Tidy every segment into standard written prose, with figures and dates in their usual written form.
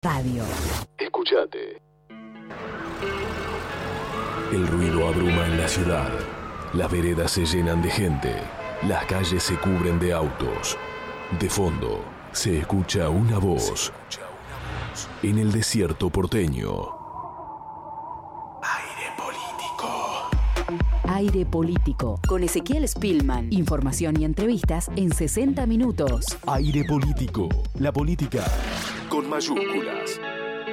Radio. Escuchate. El ruido abruma en la ciudad. Las veredas se llenan de gente. Las calles se cubren de autos. De fondo, se escucha una voz. En el desierto porteño. Aire político. Aire político. Con Ezequiel Spillman. Información y entrevistas en 60 minutos. Aire político. La política con mayúsculas.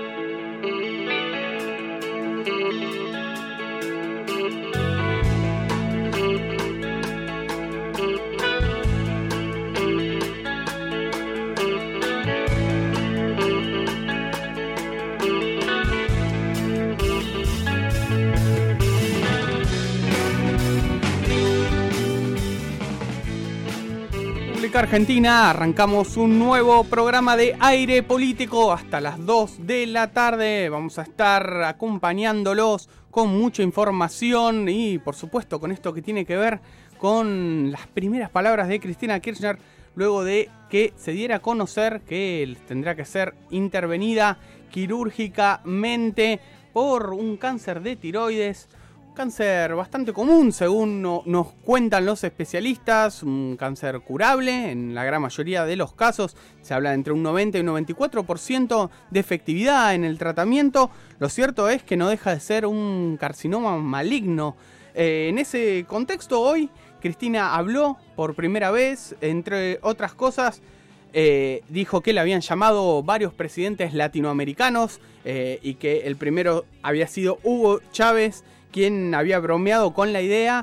Argentina, arrancamos un nuevo programa de Aire Político hasta las 2 de la tarde. Vamos a estar acompañándolos con mucha información y por supuesto con esto que tiene que ver con las primeras palabras de Cristina Kirchner luego de que se diera a conocer que tendrá que ser intervenida quirúrgicamente por un cáncer de tiroides. Cáncer bastante común, según nos cuentan los especialistas, un cáncer curable en la gran mayoría de los casos. Se habla de entre un 90 y un 94% de efectividad en el tratamiento. Lo cierto es que no deja de ser un carcinoma maligno. En ese contexto, hoy Cristina habló por primera vez, entre otras cosas. Dijo que le habían llamado varios presidentes latinoamericanos y que el primero había sido Hugo Chávez, quien había bromeado con la idea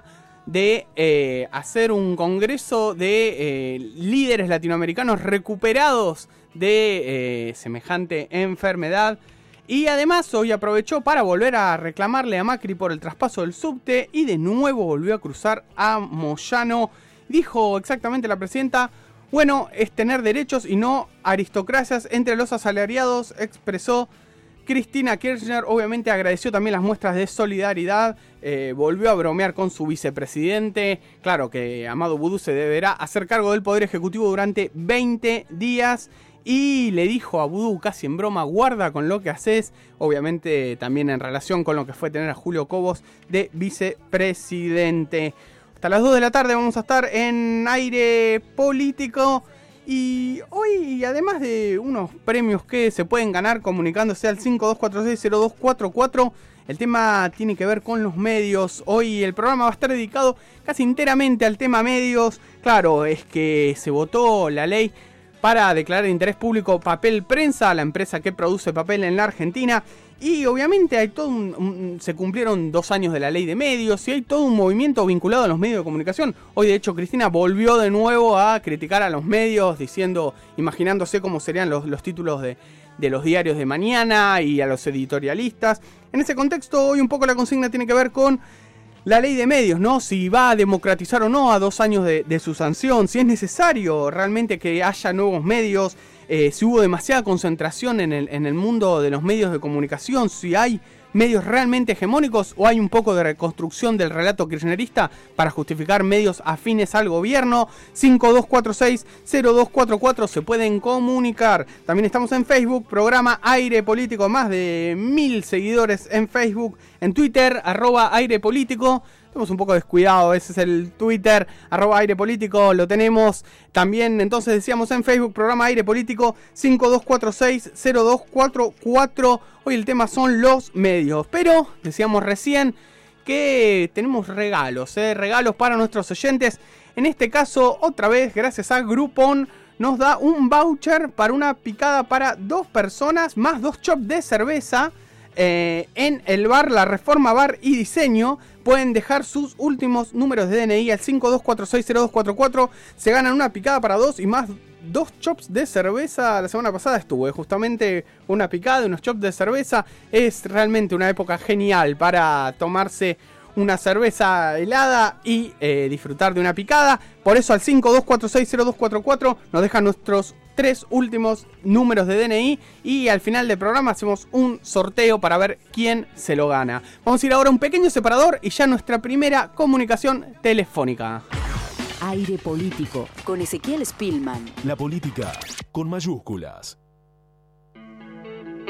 de hacer un congreso de líderes latinoamericanos recuperados de semejante enfermedad. Y además hoy aprovechó para volver a reclamarle a Macri por el traspaso del subte y de nuevo volvió a cruzar a Moyano. Dijo exactamente la presidenta: bueno, es tener derechos y no aristocracias entre los asalariados, expresó Cristina Kirchner. Obviamente agradeció también las muestras de solidaridad, volvió a bromear con su vicepresidente. Claro que Amado Boudou se deberá hacer cargo del Poder Ejecutivo durante 20 días y le dijo a Boudou casi en broma: guarda con lo que haces. Obviamente también en relación con lo que fue tener a Julio Cobos de vicepresidente. Hasta las 2 de la tarde vamos a estar en Aire Político. Y hoy, además de unos premios que se pueden ganar comunicándose al 52460244, el tema tiene que ver con los medios. Hoy el programa va a estar dedicado casi enteramente al tema medios. Claro, es que se votó la ley para declarar de interés público Papel Prensa, la empresa que produce papel en la Argentina. Y obviamente hay todo se cumplieron 2 años de la ley de medios y hay todo un movimiento vinculado a los medios de comunicación. Hoy de hecho Cristina volvió de nuevo a criticar a los medios, imaginándose cómo serían los títulos de los diarios de mañana y a los editorialistas. En ese contexto hoy un poco la consigna tiene que ver con la ley de medios, ¿no? Si va a democratizar o no a 2 años de su sanción, si es necesario realmente que haya nuevos medios, si hubo demasiada concentración en el mundo de los medios de comunicación, si hay medios realmente hegemónicos o hay un poco de reconstrucción del relato kirchnerista para justificar medios afines al gobierno. 52460244 se pueden comunicar. También estamos en Facebook, programa Aire Político, más de 1000 seguidores en Facebook, en Twitter, @Aire Político. Estamos un poco descuidados, ese es el Twitter, @Aire Político, lo tenemos también. Entonces decíamos en Facebook, programa Aire Político, 52460244. Hoy el tema son los medios, pero decíamos recién que tenemos regalos para nuestros oyentes. En este caso, otra vez, gracias a Groupon, nos da un voucher para una picada para 2 personas, más 2 chops de cerveza. En el bar La Reforma Bar y Diseño. Pueden dejar sus últimos números de DNI al 52460244. Se ganan una picada para 2 y más 2 chops de cerveza. La semana pasada estuve justamente una picada de unos chops de cerveza. Es realmente una época genial para tomarse una cerveza helada y disfrutar de una picada. Por eso al 52460244 nos dejan nuestros 3 últimos números de DNI y al final del programa hacemos un sorteo para ver quién se lo gana. Vamos a ir ahora a un pequeño separador y ya nuestra primera comunicación telefónica. Aire Político con Ezequiel Spillman. La política con mayúsculas.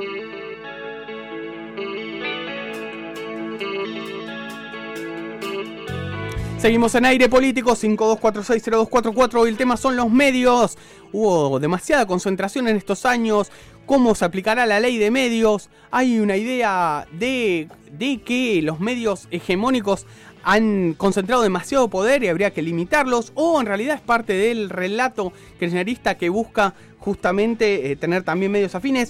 Seguimos en Aire Político, 52460244. El tema son los medios. Hubo demasiada concentración en estos años. ¿Cómo se aplicará la ley de medios? Hay una idea de que los medios hegemónicos han concentrado demasiado poder y habría que limitarlos, o en realidad es parte del relato kirchnerista que busca justamente tener también medios afines.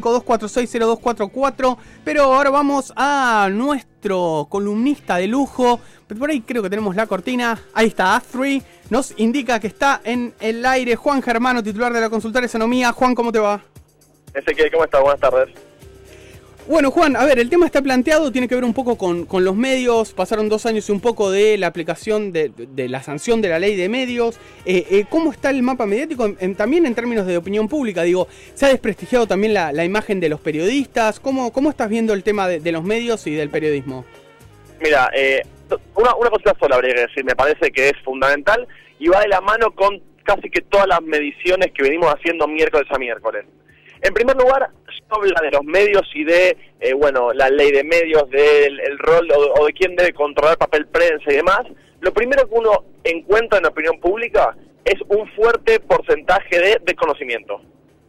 52460244. Pero ahora vamos a nuestro columnista de lujo. Por ahí creo que tenemos la cortina. Ahí está, A3 nos indica que está en el aire Juan Germano, titular de la consultora Economía. Juan, ¿cómo te va? Ezequiel, ¿cómo estás? Buenas tardes. Bueno, Juan, a ver, el tema está planteado, tiene que ver un poco con los medios. Pasaron 2 años y un poco de la aplicación de la sanción de la ley de medios. ¿Cómo está el mapa mediático? También en términos de opinión pública, digo, ¿se ha desprestigiado también la imagen de los periodistas? ¿Cómo estás viendo el tema de los medios y del periodismo? Mira, una cosita sola habría que decir, me parece que es fundamental y va de la mano con casi que todas las mediciones que venimos haciendo miércoles a miércoles. En primer lugar, se habla de los medios y de, la ley de medios, del rol o de quién debe controlar papel prensa y demás. Lo primero que uno encuentra en la opinión pública es un fuerte porcentaje de desconocimiento.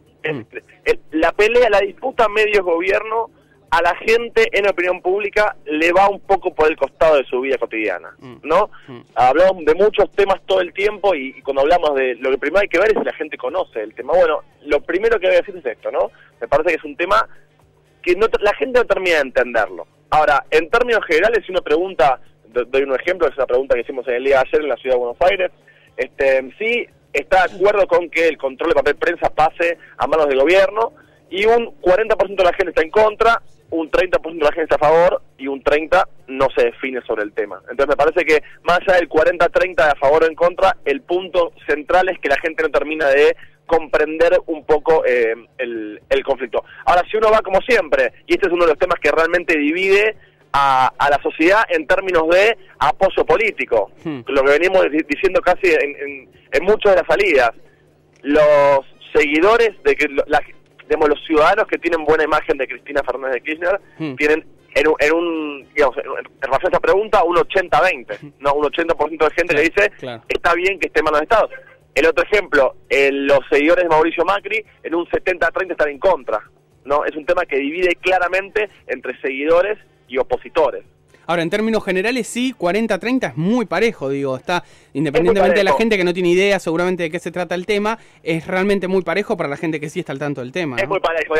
La pelea, la disputa medios-gobierno, a la gente en la opinión pública le va un poco por el costado de su vida cotidiana, ¿no? Hablamos de muchos temas todo el tiempo y cuando hablamos de lo que primero hay que ver es si la gente conoce el tema. Bueno, lo primero que voy a decir es esto, ¿no? Me parece que es un tema que la gente no termina de entenderlo. Ahora, en términos generales, si uno pregunta, doy un ejemplo, es una pregunta que hicimos en el día de ayer en la ciudad de Buenos Aires, sí está de acuerdo con que el control de papel prensa pase a manos del gobierno, y un 40% de la gente está en contra, un 30% de la gente está a favor y un 30% no se define sobre el tema. Entonces me parece que más allá del 40-30 de a favor o en contra, el punto central es que la gente no termina de comprender un poco el conflicto. Ahora, si uno va como siempre, y este es uno de los temas que realmente divide a la sociedad en términos de apoyo político, lo que venimos diciendo casi en muchas de las salidas, los seguidores de que los ciudadanos que tienen buena imagen de Cristina Fernández de Kirchner tienen en relación a esta pregunta un 80-20, ¿no? Un 80% de gente que dice está bien que esté en manos de Estados. El otro ejemplo, los seguidores de Mauricio Macri en un 70-30 están en contra, ¿no? Es un tema que divide claramente entre seguidores y opositores. Ahora, en términos generales, sí, 40-30 es muy parejo, digo, está, independientemente de la gente que no tiene idea seguramente de qué se trata el tema, es realmente muy parejo para la gente que sí está al tanto del tema, ¿no? Es muy parejo,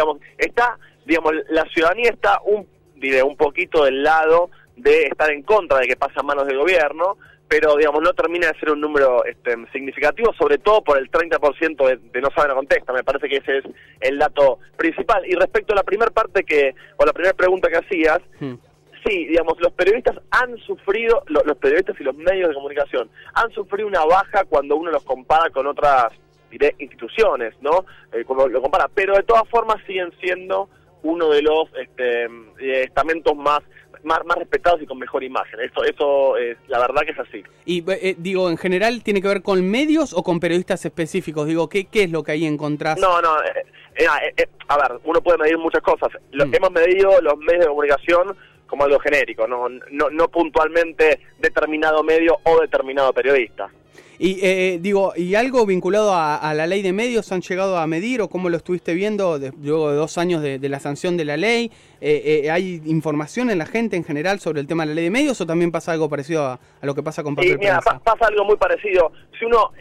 la ciudadanía está un poquito del lado de estar en contra de que pase a manos del gobierno, pero, no termina de ser un número significativo, sobre todo por el 30% de no saben o contesta. Me parece que ese es el dato principal. Y respecto a la primera parte la primera pregunta que hacías, sí, los periodistas han sufrido, los periodistas y los medios de comunicación han sufrido una baja cuando uno los compara con otras instituciones, ¿no? Cuando lo compara, pero de todas formas siguen siendo uno de los estamentos más respetados y con mejor imagen. Eso es la verdad que es así. Y en general, ¿tiene que ver con medios o con periodistas específicos? ¿Qué es lo que ahí encontrás? A ver, uno puede medir muchas cosas. Hemos medido los medios de comunicación como algo genérico, no puntualmente determinado medio o determinado periodista. ¿Y algo vinculado a la ley de medios han llegado a medir o cómo lo estuviste viendo luego de 2 años de la sanción de la ley? ¿Hay información en la gente en general sobre el tema de la ley de medios o también pasa algo parecido a lo que pasa con papel prensa? Pasa algo muy parecido. Si uno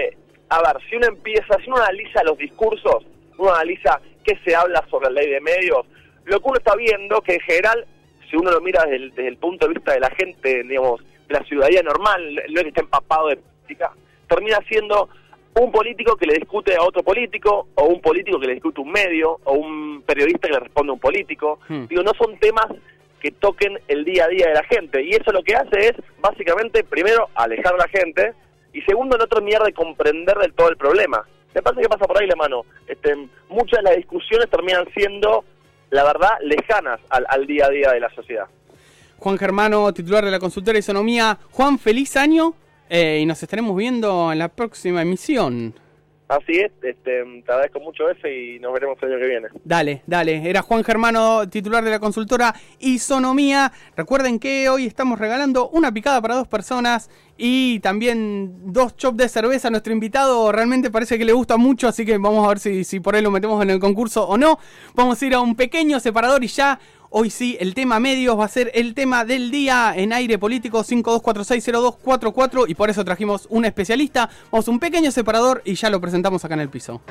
analiza los discursos, uno analiza qué se habla sobre la ley de medios, lo que uno está viendo que en general, si uno lo mira desde el punto de vista de la gente, de la ciudadanía normal, no es que esté empapado de política, termina siendo un político que le discute a otro político, o un político que le discute a un medio, o un periodista que le responde a un político. No son temas que toquen el día a día de la gente, y eso lo que hace es, básicamente, primero, alejar a la gente, y segundo, no terminar de comprender del todo el problema. Me parece que pasa por ahí la mano. Muchas de las discusiones terminan siendo, la verdad, lejanas al día a día de la sociedad. Juan Germano, titular de la consultora Economía. Juan, feliz año y nos estaremos viendo en la próxima emisión. Así es, te agradezco mucho, Efe, y nos veremos el año que viene. Dale. Era Juan Germano, titular de la consultora Isonomía. Recuerden que hoy estamos regalando una picada para 2 personas y también 2 chops de cerveza. Nuestro invitado realmente parece que le gusta mucho, así que vamos a ver si por ahí lo metemos en el concurso o no. Vamos a ir a un pequeño separador y ya... Hoy sí, el tema medios va a ser el tema del día en Aire Político 52460244 y por eso trajimos un especialista. Vamos a un pequeño separador y ya lo presentamos acá en el piso.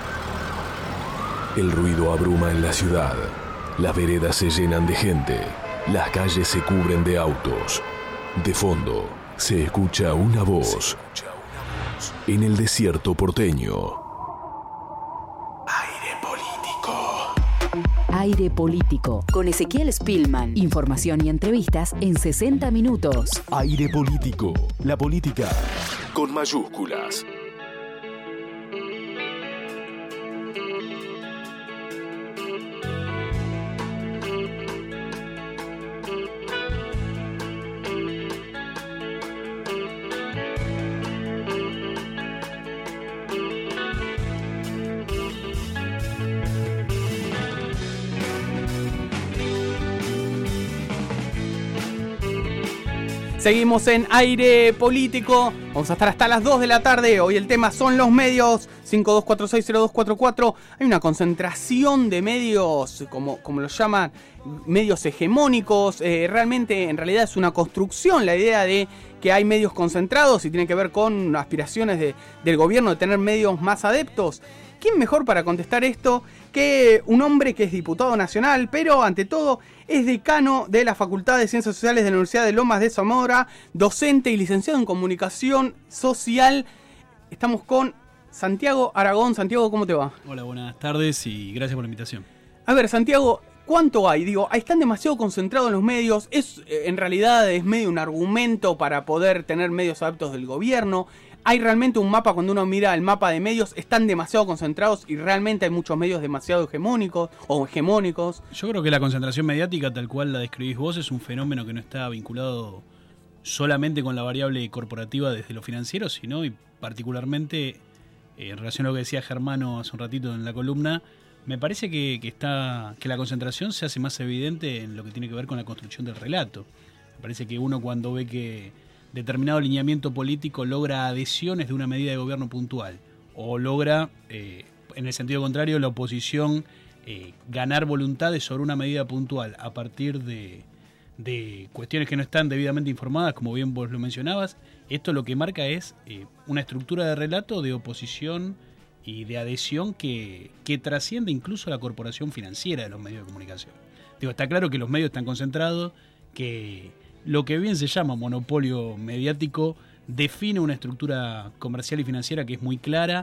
El ruido abruma en la ciudad. Las veredas se llenan de gente. Las calles se cubren de autos. De fondo se escucha una voz. En el desierto porteño. Aire Político, con Ezequiel Spillman. Información y entrevistas en 60 minutos. Aire Político. La política con mayúsculas. Seguimos en Aire Político, vamos a estar hasta las 2 de la tarde, hoy el tema son los medios, 52460244, hay una concentración de medios, como los llaman, medios hegemónicos, realmente en realidad es una construcción la idea de que hay medios concentrados y tiene que ver con aspiraciones del gobierno de tener medios más adeptos. ¿Quién mejor para contestar esto que un hombre que es diputado nacional, pero ante todo es decano de la Facultad de Ciencias Sociales de la Universidad de Lomas de Zamora, docente y licenciado en Comunicación Social? Estamos con Santiago Aragón. Santiago, ¿cómo te va? Hola, buenas tardes y gracias por la invitación. A ver, Santiago, ¿cuánto hay? Digo, están demasiado concentrados los medios. En realidad es medio un argumento para poder tener medios adeptos del gobierno. ¿Hay realmente un mapa, cuando uno mira el mapa de medios, están demasiado concentrados y realmente hay muchos medios demasiado hegemónicos o hegemónicos? Yo creo que la concentración mediática, tal cual la describís vos, es un fenómeno que no está vinculado solamente con la variable corporativa desde lo financiero, sino y particularmente en relación a lo que decía Germano hace un ratito en la columna, me parece que la concentración se hace más evidente en lo que tiene que ver con la construcción del relato. Me parece que uno cuando ve que determinado alineamiento político logra adhesiones de una medida de gobierno puntual o logra, en el sentido contrario, la oposición ganar voluntades sobre una medida puntual a partir de cuestiones que no están debidamente informadas, como bien vos lo mencionabas, esto lo que marca es una estructura de relato de oposición y de adhesión que trasciende incluso la corporación financiera de los medios de comunicación. Digo, está claro que los medios están concentrados, que lo que bien se llama monopolio mediático define una estructura comercial y financiera que es muy clara,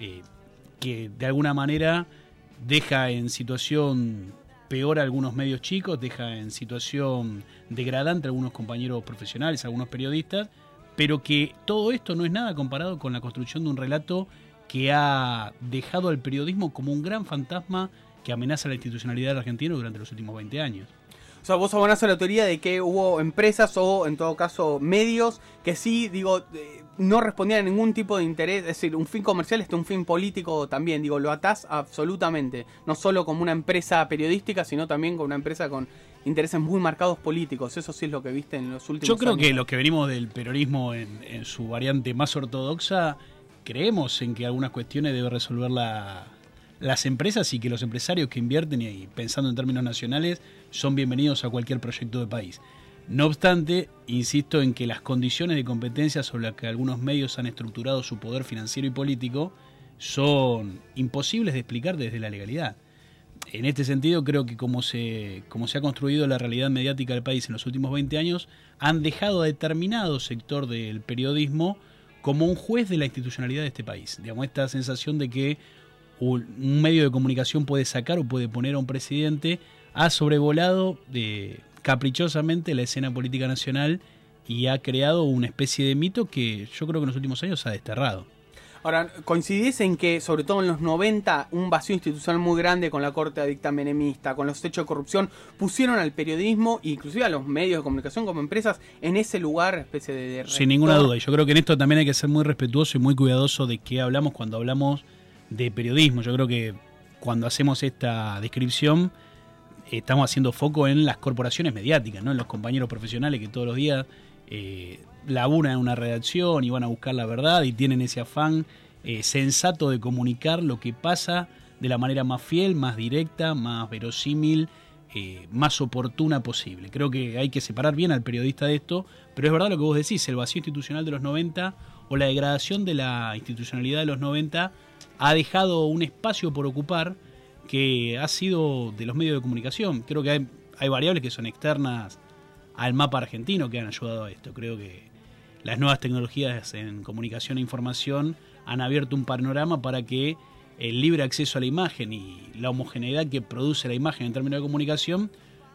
que de alguna manera deja en situación peor a algunos medios chicos, deja en situación degradante a algunos compañeros profesionales, a algunos periodistas, pero que todo esto no es nada comparado con la construcción de un relato que ha dejado al periodismo como un gran fantasma que amenaza la institucionalidad del argentino durante los últimos 20 años. O sea, vos abonás a la teoría de que hubo empresas o, en todo caso, medios que sí, no respondían a ningún tipo de interés, es decir, un fin comercial un fin político también, lo atás absolutamente, no solo como una empresa periodística, sino también como una empresa con intereses muy marcados políticos. Eso sí es lo que viste en los últimos años. Yo creo que los que venimos del peronismo en su variante más ortodoxa, creemos en que algunas cuestiones debe resolver las empresas y que los empresarios que invierten, y pensando en términos nacionales, son bienvenidos a cualquier proyecto de país. No obstante, insisto en que las condiciones de competencia sobre las que algunos medios han estructurado su poder financiero y político son imposibles de explicar desde la legalidad. En este sentido, creo que como se ha construido la realidad mediática del país en los últimos 20 años, han dejado a determinado sector del periodismo como un juez de la institucionalidad de este país. Digamos, esta sensación de que un medio de comunicación puede sacar o puede poner a un presidente ha sobrevolado caprichosamente la escena política nacional y ha creado una especie de mito que yo creo que en los últimos años ha desterrado. Ahora, ¿coincidís en que, sobre todo en los 90, un vacío institucional muy grande con la corte adicta menemista, con los hechos de corrupción, pusieron al periodismo, inclusive a los medios de comunicación como empresas, en ese lugar, especie de rector? Sin ninguna duda. Y yo creo que en esto también hay que ser muy respetuoso y muy cuidadoso de qué hablamos cuando hablamos de periodismo. Yo creo que cuando hacemos esta descripción estamos haciendo foco en las corporaciones mediáticas, ¿no? En los compañeros profesionales que todos los días laburan en una redacción y van a buscar la verdad y tienen ese afán sensato de comunicar lo que pasa de la manera más fiel, más directa, más verosímil, más oportuna posible. Creo que hay que separar bien al periodista de esto, pero es verdad lo que vos decís, el vacío institucional de los 90 o la degradación de la institucionalidad de los 90 ha dejado un espacio por ocupar que ha sido de los medios de comunicación. Creo que hay variables que son externas al mapa argentino que han ayudado a esto. Creo que las nuevas tecnologías en comunicación e información han abierto un panorama para que el libre acceso a la imagen y la homogeneidad que produce la imagen en términos de comunicación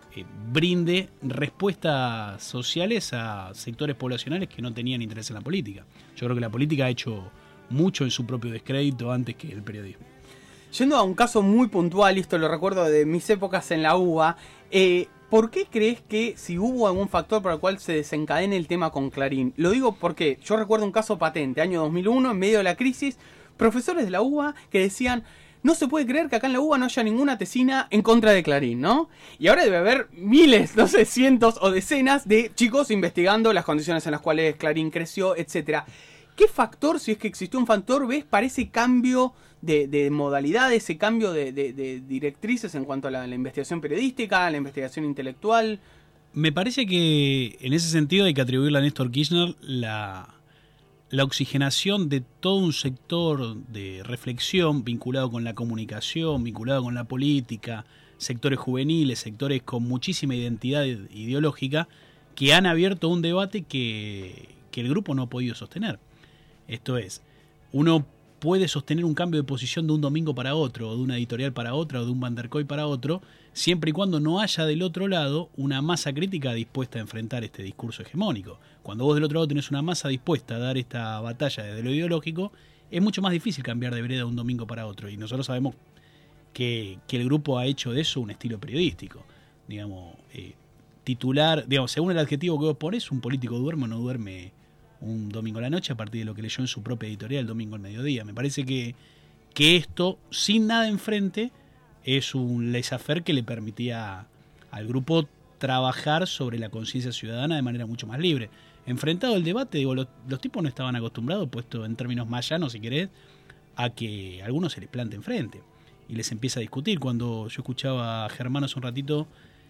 brinde respuestas sociales a sectores poblacionales que no tenían interés en la política. Yo creo que la política ha hecho mucho en su propio descrédito antes que el periodismo. Yendo a un caso muy puntual, y esto lo recuerdo de mis épocas en la UBA, ¿por qué crees que si hubo algún factor por el cual se desencadene el tema con Clarín? Lo digo porque yo recuerdo un caso patente, año 2001, en medio de la crisis, profesores de la UBA que decían: no se puede creer que acá en la UBA no haya ninguna tesina en contra de Clarín, ¿no? Y ahora debe haber miles, no sé, cientos o decenas de chicos investigando las condiciones en las cuales Clarín creció, etcétera. ¿Qué factor, si es que existió un factor, ves para ese cambio de modalidad, ese cambio de directrices en cuanto a la investigación periodística, a la investigación intelectual? Me parece que en ese sentido hay que atribuirle a Néstor Kirchner la oxigenación de todo un sector de reflexión vinculado con la comunicación, vinculado con la política, sectores juveniles, sectores con muchísima identidad ideológica, que han abierto un debate que el grupo no ha podido sostener. Esto es, uno puede sostener un cambio de posición de un domingo para otro, o de una editorial para otra, o de un Van der Kooi para otro, siempre y cuando no haya del otro lado una masa crítica dispuesta a enfrentar este discurso hegemónico. Cuando vos del otro lado tenés una masa dispuesta a dar esta batalla desde lo ideológico, es mucho más difícil cambiar de vereda de un domingo para otro. Y nosotros sabemos que el grupo ha hecho de eso un estilo periodístico. Digamos, titular, según el adjetivo que vos ponés, un político duerme o no duerme un domingo a la noche a partir de lo que leyó en su propia editorial el domingo al mediodía. Me parece que esto, sin nada enfrente, es un laissez-faire que le permitía al grupo trabajar sobre la conciencia ciudadana de manera mucho más libre. Enfrentado el debate, los tipos no estaban acostumbrados, puesto en términos más llanos, si querés, a que a algunos se les plante enfrente y les empieza a discutir. Cuando yo escuchaba a Germán hace un ratito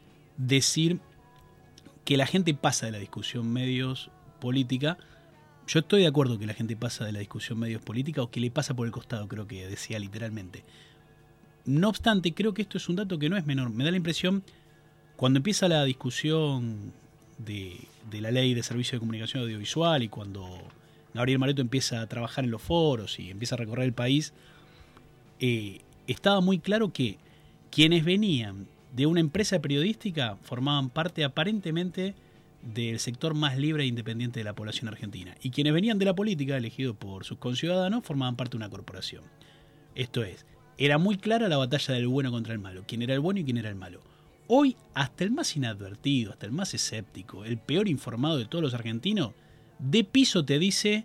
decir que la gente pasa de la discusión medios política, yo estoy de acuerdo que la gente pasa de la discusión medios política o que le pasa por el costado, creo que decía literalmente. No obstante, creo que esto es un dato que no es menor. Me da la impresión, cuando empieza la discusión de la ley de servicio de comunicación audiovisual y cuando Gabriel Mareto empieza a trabajar en los foros y empieza a recorrer el país, estaba muy claro que quienes venían de una empresa periodística formaban parte aparentemente del sector más libre e independiente de la población argentina. Y quienes venían de la política, elegidos por sus conciudadanos, formaban parte de una corporación. Esto es, era muy clara la batalla del bueno contra el malo, quién era el bueno y quién era el malo. Hoy, hasta el más inadvertido, hasta el más escéptico, el peor informado de todos los argentinos, de piso te dice,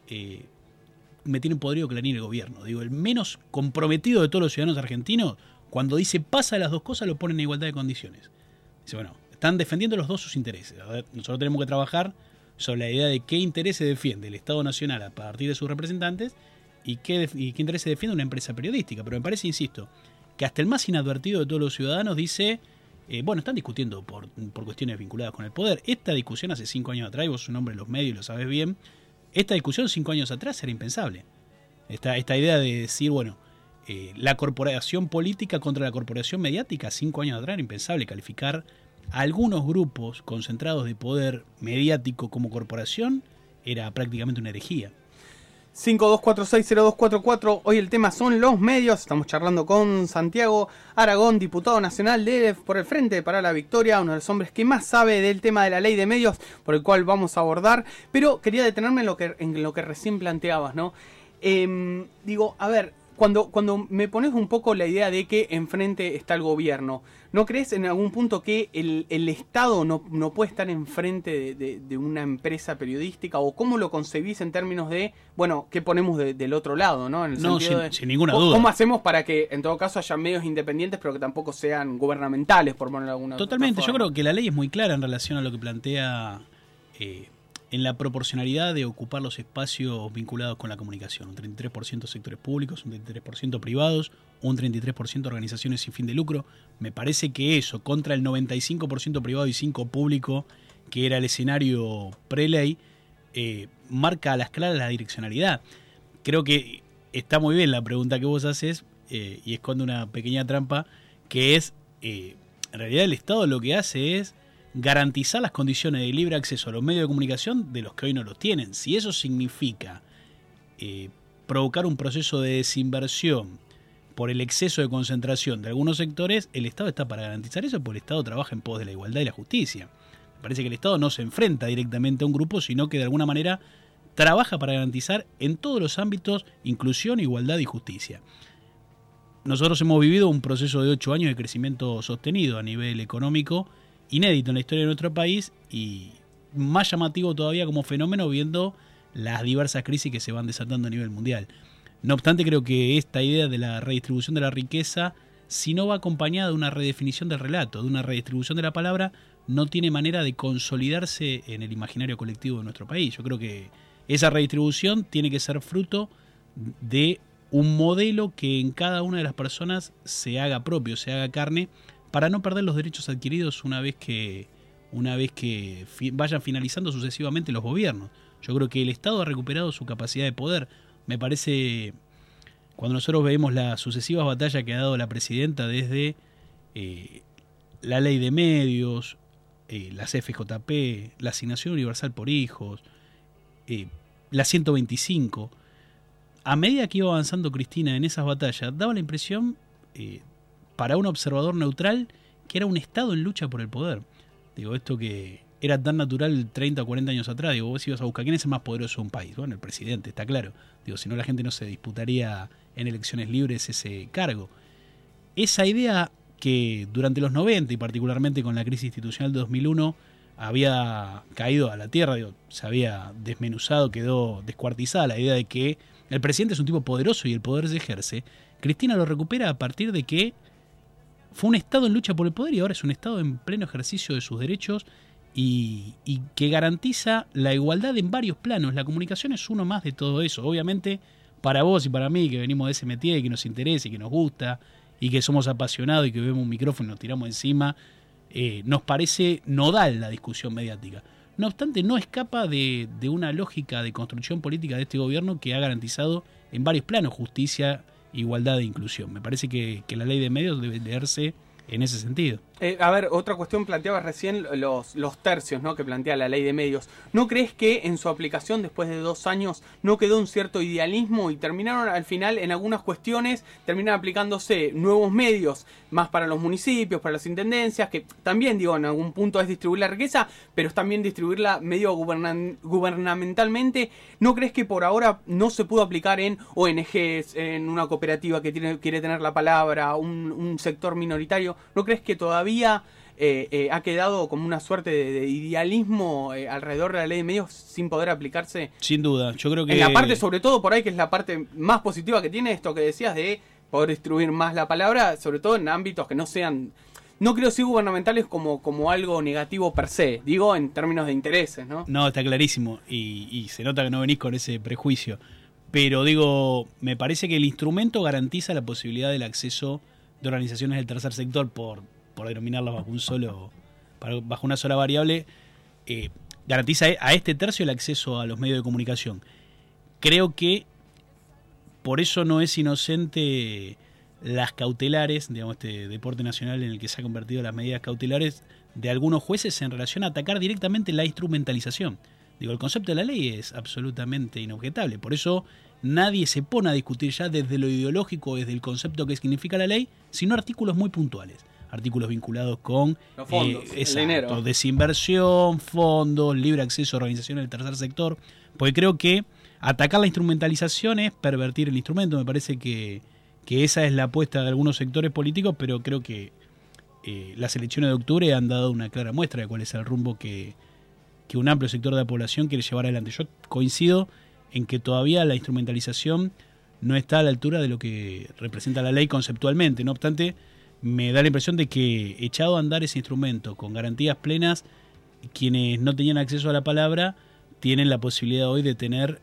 me tiene podrido Clarín el gobierno. Digo, el menos comprometido de todos los ciudadanos argentinos, cuando dice pasa de las dos cosas, lo ponen en igualdad de condiciones. Dice, bueno, están defendiendo los dos sus intereses. A ver, nosotros tenemos que trabajar sobre la idea de qué intereses defiende el Estado Nacional a partir de sus representantes y qué intereses defiende una empresa periodística. Pero me parece, insisto, que hasta el más inadvertido de todos los ciudadanos dice, bueno, están discutiendo por cuestiones vinculadas con el poder. Esta discusión hace 5 años atrás, y vos sos un hombre de los medios y lo sabés bien, esta discusión 5 años atrás era impensable. Esta idea de decir, bueno, la corporación política contra la corporación mediática, 5 años atrás era impensable. Calificar a algunos grupos concentrados de poder mediático como corporación era prácticamente una herejía. 52460244, hoy el tema son los medios. Estamos charlando con Santiago Aragón, diputado nacional por el Frente para la Victoria, uno de los hombres que más sabe del tema de la ley de medios, por el cual vamos a abordar. Pero quería detenerme en lo que recién planteabas, ¿no? Digo, a ver, cuando me pones un poco la idea de que enfrente está el gobierno, ¿no crees en algún punto que el Estado no puede estar enfrente de una empresa periodística? ¿O cómo lo concebís en términos de, bueno, qué ponemos del otro lado, ¿no? En el sentido sin ninguna duda. ¿Cómo hacemos para que, en todo caso, haya medios independientes, pero que tampoco sean gubernamentales, por poner alguna Totalmente, otra forma? yo creo que la ley es muy clara en relación a lo que plantea en la proporcionalidad de ocupar los espacios vinculados con la comunicación. Un 33% sectores públicos, un 33% privados, un 33% organizaciones sin fin de lucro. Me parece que eso, contra el 95% privado y 5% público, que era el escenario pre-ley, marca a las claras la direccionalidad. Creo que está muy bien la pregunta que vos haces y esconde una pequeña trampa, que es, en realidad el Estado lo que hace es garantizar las condiciones de libre acceso a los medios de comunicación de los que hoy no los tienen. Si eso significa provocar un proceso de desinversión por el exceso de concentración de algunos sectores, el Estado está para garantizar eso, porque el Estado trabaja en pos de la igualdad y la justicia. Me parece que el Estado no se enfrenta directamente a un grupo, sino que de alguna manera trabaja para garantizar en todos los ámbitos inclusión, igualdad y justicia. Nosotros hemos vivido un proceso de 8 años de crecimiento sostenido a nivel económico, inédito en la historia de nuestro país y más llamativo todavía como fenómeno viendo las diversas crisis que se van desatando a nivel mundial. No obstante, creo que esta idea de la redistribución de la riqueza, si no va acompañada de una redefinición del relato, de una redistribución de la palabra, no tiene manera de consolidarse en el imaginario colectivo de nuestro país. Yo creo que esa redistribución tiene que ser fruto de un modelo que en cada una de las personas se haga propio, se haga carne, para no perder los derechos adquiridos una vez que vayan finalizando sucesivamente los gobiernos. Yo creo que el Estado ha recuperado su capacidad de poder. Me parece, cuando nosotros vemos las sucesivas batallas que ha dado la presidenta desde la ley de medios, la CFJP, la asignación universal por hijos, la 125, a medida que iba avanzando Cristina en esas batallas, daba la impresión, para un observador neutral, que era un Estado en lucha por el poder. Digo, esto que era tan natural 30 o 40 años atrás. Digo, vos ibas a buscar quién es el más poderoso de un país. Bueno, el presidente, está claro. Digo, si no, la gente no se disputaría en elecciones libres ese cargo. Esa idea que durante los 90 y particularmente con la crisis institucional de 2001 había caído a la tierra, digo, se había desmenuzado, quedó descuartizada la idea de que el presidente es un tipo poderoso y el poder se ejerce. Cristina lo recupera a partir de que fue un Estado en lucha por el poder y ahora es un Estado en pleno ejercicio de sus derechos y que garantiza la igualdad en varios planos. La comunicación es uno más de todo eso. Obviamente, para vos y para mí, que venimos de ese métier, que nos interesa y que nos gusta, y que somos apasionados y que vemos un micrófono y nos tiramos encima, nos parece nodal la discusión mediática. No obstante, no escapa de una lógica de construcción política de este gobierno que ha garantizado en varios planos justicia, igualdad e inclusión. Me parece que la ley de medios debe leerse en ese sentido. A ver, otra cuestión, planteabas recién los tercios, ¿no?, que plantea la ley de medios. ¿No crees que en su aplicación después de 2 años no quedó un cierto idealismo y terminaron al final en algunas cuestiones, terminan aplicándose nuevos medios más para los municipios, para las intendencias, que también, digo, en algún punto es distribuir la riqueza, pero es también distribuirla medio gubernamentalmente? ¿No crees que por ahora no se pudo aplicar en ONGs, en una cooperativa que quiere tener la palabra, un sector minoritario? ¿No crees que todavía ha quedado como una suerte de idealismo alrededor de la ley de medios sin poder aplicarse? Sin duda, yo creo que... En la parte, sobre todo por ahí, que es la parte más positiva que tiene esto que decías de poder distribuir más la palabra, sobre todo en ámbitos que no sean... No creo sí gubernamentales como algo negativo per se, digo en términos de intereses, ¿no? No, está clarísimo y se nota que no venís con ese prejuicio. Pero digo, me parece que el instrumento garantiza la posibilidad del acceso de organizaciones del tercer sector por denominarlas bajo una sola variable, garantiza a este tercio el acceso a los medios de comunicación. Creo que por eso no es inocente las cautelares, digamos, este deporte nacional en el que se han convertido las medidas cautelares de algunos jueces en relación a atacar directamente la instrumentalización. Digo, el concepto de la ley es absolutamente inobjetable, por eso nadie se pone a discutir ya desde lo ideológico, desde el concepto que significa la ley, sino artículos muy puntuales. Artículos vinculados con los fondos, el dinero, desinversión, fondos, libre acceso a organizaciones del tercer sector, porque creo que atacar la instrumentalización es pervertir el instrumento. Me parece que esa es la apuesta de algunos sectores políticos, pero creo que las elecciones de octubre han dado una clara muestra de cuál es el rumbo que un amplio sector de la población quiere llevar adelante. Yo coincido en que todavía la instrumentalización no está a la altura de lo que representa la ley conceptualmente. No obstante, me da la impresión de que echado a andar ese instrumento con garantías plenas, quienes no tenían acceso a la palabra tienen la posibilidad hoy de tener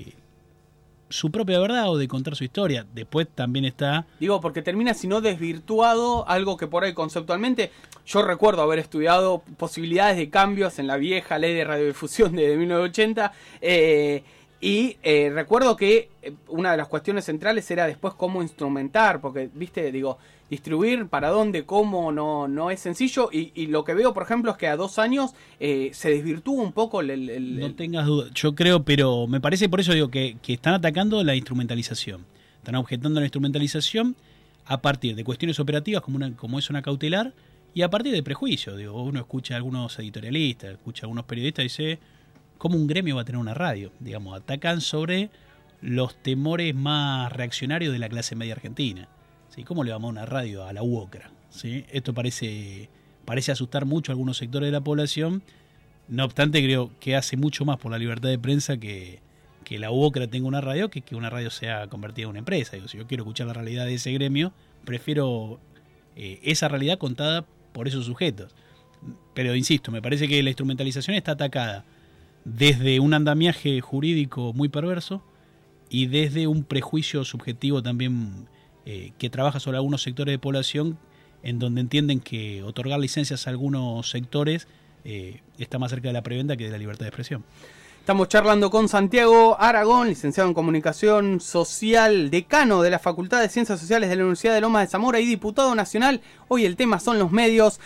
su propia verdad o de contar su historia. Después también está... Digo, porque termina si no desvirtuado algo que por ahí conceptualmente... Yo recuerdo haber estudiado posibilidades de cambios en la vieja ley de radiodifusión de 1980 y recuerdo que una de las cuestiones centrales era después cómo instrumentar, porque, viste, digo, distribuir para dónde, cómo, no es sencillo y lo que veo, por ejemplo, es que a 2 años se desvirtúa un poco No tengas duda, yo creo, pero me parece, por eso digo que están atacando la instrumentalización, están objetando la instrumentalización a partir de cuestiones operativas como es una cautelar y a partir de prejuicios. Digo, uno escucha a algunos editorialistas, escucha a algunos periodistas y dice, ¿cómo un gremio va a tener una radio? Digamos, atacan sobre los temores más reaccionarios de la clase media argentina. ¿Sí? ¿Cómo le vamos a una radio a la UOCRA? ¿Sí? Esto parece asustar mucho a algunos sectores de la población. No obstante, creo que hace mucho más por la libertad de prensa que la UOCRA tenga una radio que una radio sea convertida en una empresa. Digo, si yo quiero escuchar la realidad de ese gremio, prefiero esa realidad contada por esos sujetos. Pero insisto, me parece que la instrumentalización está atacada desde un andamiaje jurídico muy perverso y desde un prejuicio subjetivo también que trabaja sobre algunos sectores de población en donde entienden que otorgar licencias a algunos sectores está más cerca de la preventa que de la libertad de expresión. Estamos charlando con Santiago Aragón, licenciado en Comunicación Social, decano de la Facultad de Ciencias Sociales de la Universidad de Lomas de Zamora y diputado nacional. Hoy el tema son los medios,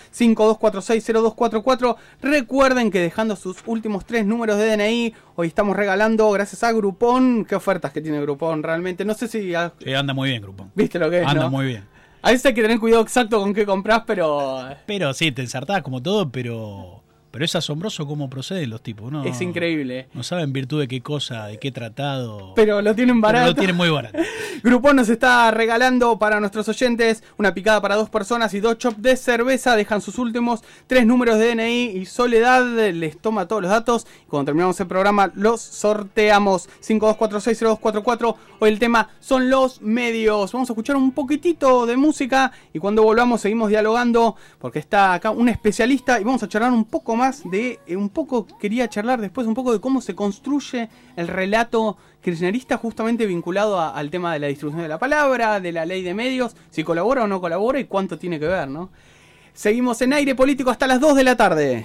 52460244. Recuerden que dejando sus últimos 3 números de DNI, hoy estamos regalando, gracias a Groupon, qué ofertas que tiene Groupon realmente. No sé si... anda muy bien Groupon. ¿Viste lo que es? Anda ¿no? muy bien. A veces hay que tener cuidado exacto con qué compras, pero... Pero sí, te ensartás como todo, pero es asombroso cómo proceden los tipos, ¿no? Es increíble. No saben virtud de qué cosa, de qué tratado. Pero lo tienen barato. Pero lo tienen muy barato. Groupon nos está regalando para nuestros oyentes una picada para 2 personas y 2 chops de cerveza. Dejan sus últimos 3 números de DNI y Soledad les toma todos los datos. Y cuando terminamos el programa los sorteamos. 52460244. Hoy el tema son los medios. Vamos a escuchar un poquitito de música y cuando volvamos seguimos dialogando porque está acá un especialista y vamos a charlar un poco más de quería charlar después un poco de cómo se construye el relato kirchnerista justamente vinculado al tema de la distribución de la palabra, de la ley de medios, si colabora o no colabora y cuánto tiene que ver, ¿no? Seguimos en Aire Político hasta las 2 de la tarde.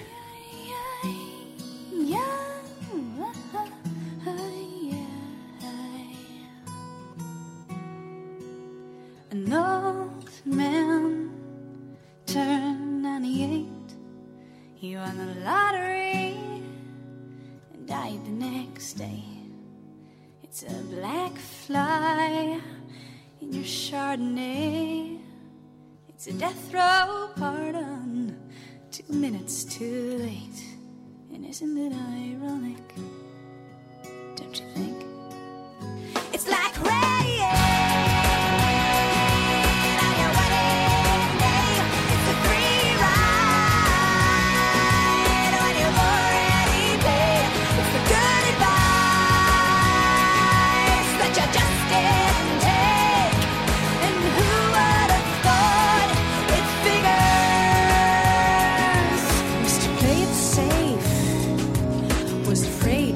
An old man turned 98. He won the lottery and died the next day. It's a black fly in your Chardonnay. It's a death row pardon, 2 minutes too late. And isn't it ironic? Don't you think? It's like rain on your wedding day. It's a free ride when you've already paid. It's the good advice that you just didn't take. And who would have thought with figures? Mr. Play It Safe was afraid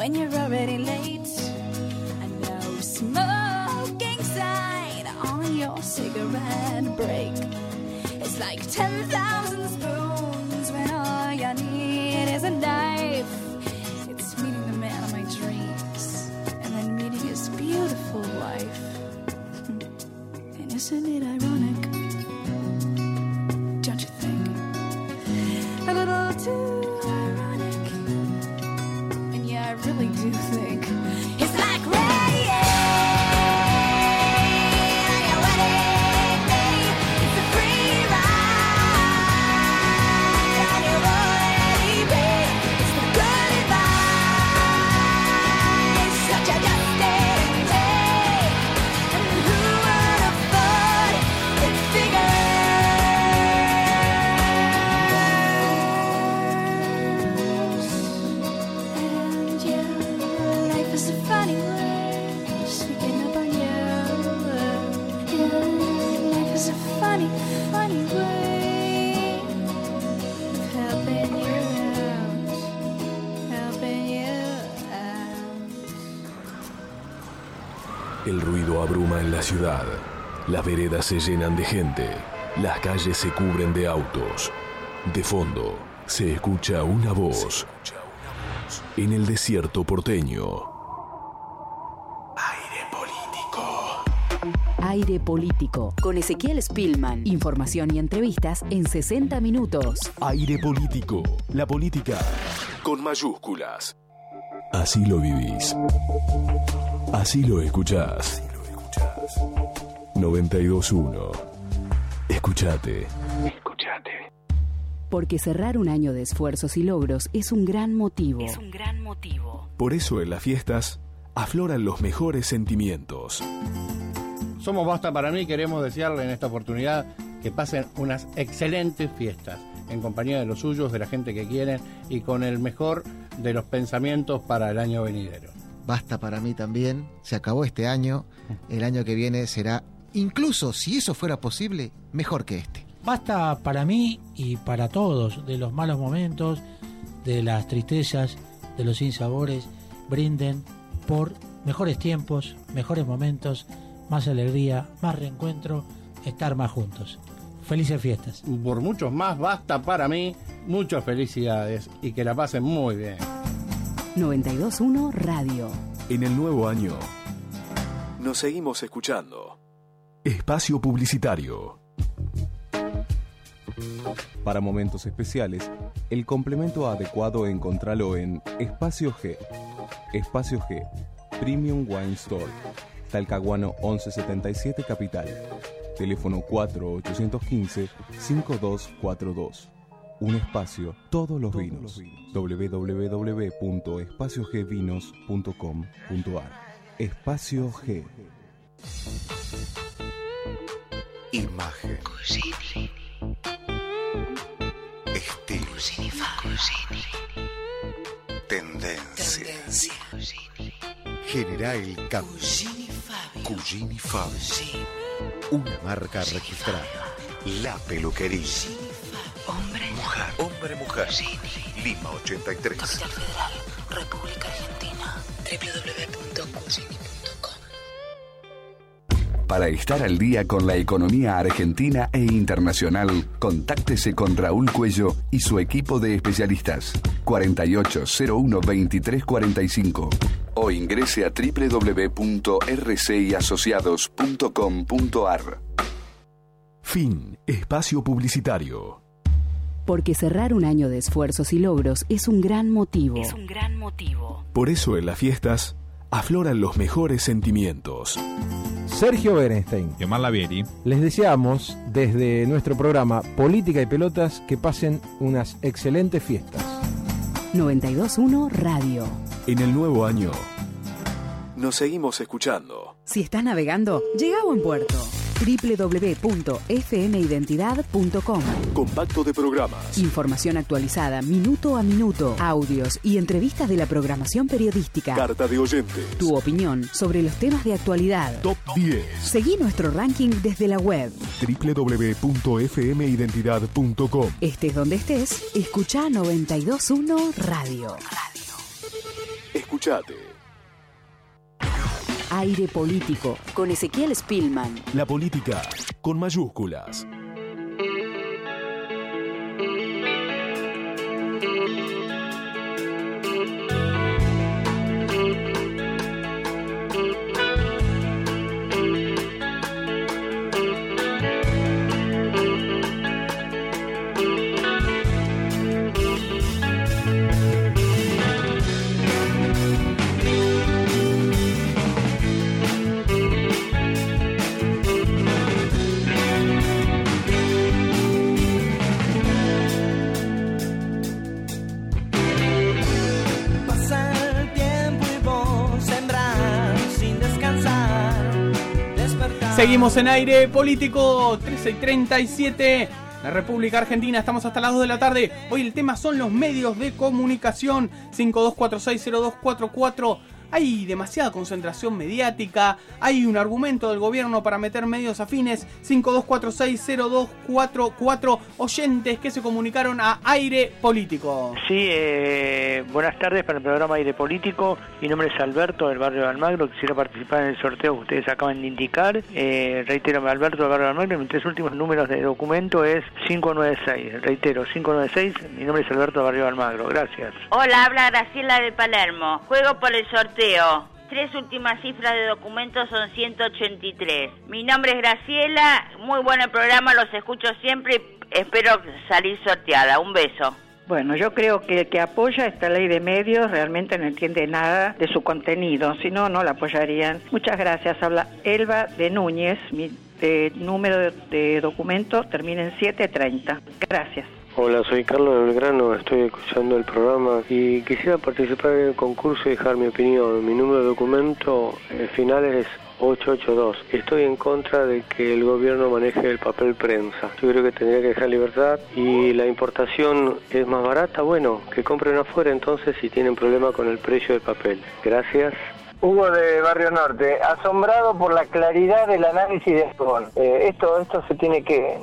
when you're already late. And no smoking sign on your cigarette break. It's like 10,000 spoons when all you need is a knife. It's meeting the man of my dreams and then meeting his beautiful wife. And isn't it ironic? Don't you think? A little too ironic. And yeah, I really do think it's like rain on your wedding day. It's a free ride on your already paid. It's the good advice that you just didn't take. And who would have thought it figures? And yeah, life is a funny way of sneaking up on you. Yeah, life is a funny, funny way of helping you out, helping you out. El ruido abruma en la ciudad. Las veredas se llenan de gente. Las calles se cubren de autos. De fondo, se escucha una voz. En el desierto porteño. Aire Político, con Ezequiel Spillman. Información y entrevistas en 60 minutos. Aire Político. La política con mayúsculas. Así lo vivís. Así lo escuchás. 92.1. Escuchate. Porque cerrar un año de esfuerzos y logros es un gran motivo. Por eso en las fiestas afloran los mejores sentimientos. Somos Basta para mí, queremos desearle en esta oportunidad que pasen unas excelentes fiestas en compañía de los suyos, de la gente que quieren y con el mejor de los pensamientos para el año venidero. Basta para mí también, se acabó este año, el año que viene será, incluso si eso fuera posible, mejor que este. Basta para mí y para todos, de los malos momentos, de las tristezas, de los sinsabores, brinden por mejores tiempos, mejores momentos, más alegría, más reencuentro, estar más juntos. Felices fiestas. Por muchos más, basta para mí, muchas felicidades y que la pasen muy bien. 92.1 Radio. En el nuevo año nos seguimos escuchando. Espacio Publicitario. Para momentos especiales, el complemento adecuado encontralo en Espacio G. Espacio G, Premium Wine Store. Talcahuano 1177 Capital. Teléfono 4815-5242. Un espacio, todos los vinos. www.espaciogvinos.com.ar. Espacio G. Imagen. Estilo. Tendencia. Genera el cambio. Cugini Fabio. Una marca registrada. La peluquería. Hombre-mujer. Lima 83. Capital Federal, República Argentina. www.cugini.com. Para estar al día con la economía argentina e internacional, contáctese con Raúl Cuello y su equipo de especialistas. 4801-2345 o ingrese a www.rciasociados.com.ar. Fin. Espacio Publicitario. Porque cerrar un año de esfuerzos y logros es un gran motivo. Por eso en las fiestas afloran los mejores sentimientos. Sergio Berenstein y Omar Lavieri les deseamos desde nuestro programa Política y Pelotas que pasen unas excelentes fiestas. 92.1 Radio. En el nuevo año nos seguimos escuchando. Si estás navegando, llega a buen puerto. www.fmidentidad.com. Compacto de programas. Información actualizada minuto a minuto. Audios y entrevistas de la programación periodística. Carta de oyentes. Tu opinión sobre los temas de actualidad. Top 10. Seguí nuestro ranking desde la web. www.fmidentidad.com. Estés donde estés, escuchá 92.1 Radio. Escucha Escuchate. Aire Político con Ezequiel Spillman. La política con mayúsculas. Seguimos en Aire Político, 13:37, la República Argentina. Estamos hasta las 2 de la tarde. Hoy el tema son los medios de comunicación. 52460244. Hay demasiada concentración mediática. Hay un argumento del gobierno para meter medios afines. 52460244. Oyentes que se comunicaron a Aire Político. Sí, buenas tardes para el programa Aire Político. Mi nombre es Alberto del barrio de Almagro. Quisiera participar en el sorteo que ustedes acaban de indicar. Reitero, Alberto del barrio de Almagro. Mis 3 últimos números de documento es 596. Reitero, 596. Mi nombre es Alberto del barrio de Almagro. Gracias. Hola, habla Graciela de Palermo. Juego por el sorteo. 3 últimas cifras de documentos son 183. Mi nombre es Graciela. Muy bueno el programa, los escucho siempre y espero salir sorteada. Un beso. Bueno, yo creo que el que apoya esta ley de medios realmente no entiende nada de su contenido, si no, no la apoyarían. Muchas gracias. Habla Elba de Núñez, mi número de documento termina en 730. Gracias. Hola, soy Carlos de Belgrano, estoy escuchando el programa y quisiera participar en el concurso y dejar mi opinión. Mi número de documento final es 882. Estoy en contra de que el gobierno maneje el papel prensa. Yo creo que tendría que dejar libertad y la importación es más barata. Bueno, que compren afuera entonces si tienen problema con el precio del papel. Gracias. Hugo de Barrio Norte, asombrado por la claridad del análisis de Escon. Esto tiene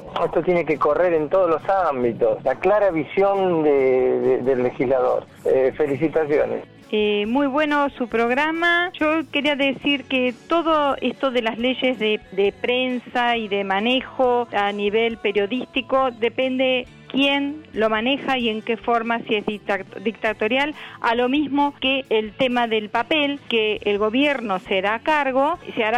que correr en todos los ámbitos, la clara visión del legislador. Felicitaciones. Muy bueno su programa. Yo quería decir que todo esto de las leyes de prensa y de manejo a nivel periodístico depende quién lo maneja y en qué forma, si es dictatorial, a lo mismo que el tema del papel, que el gobierno se hará cargo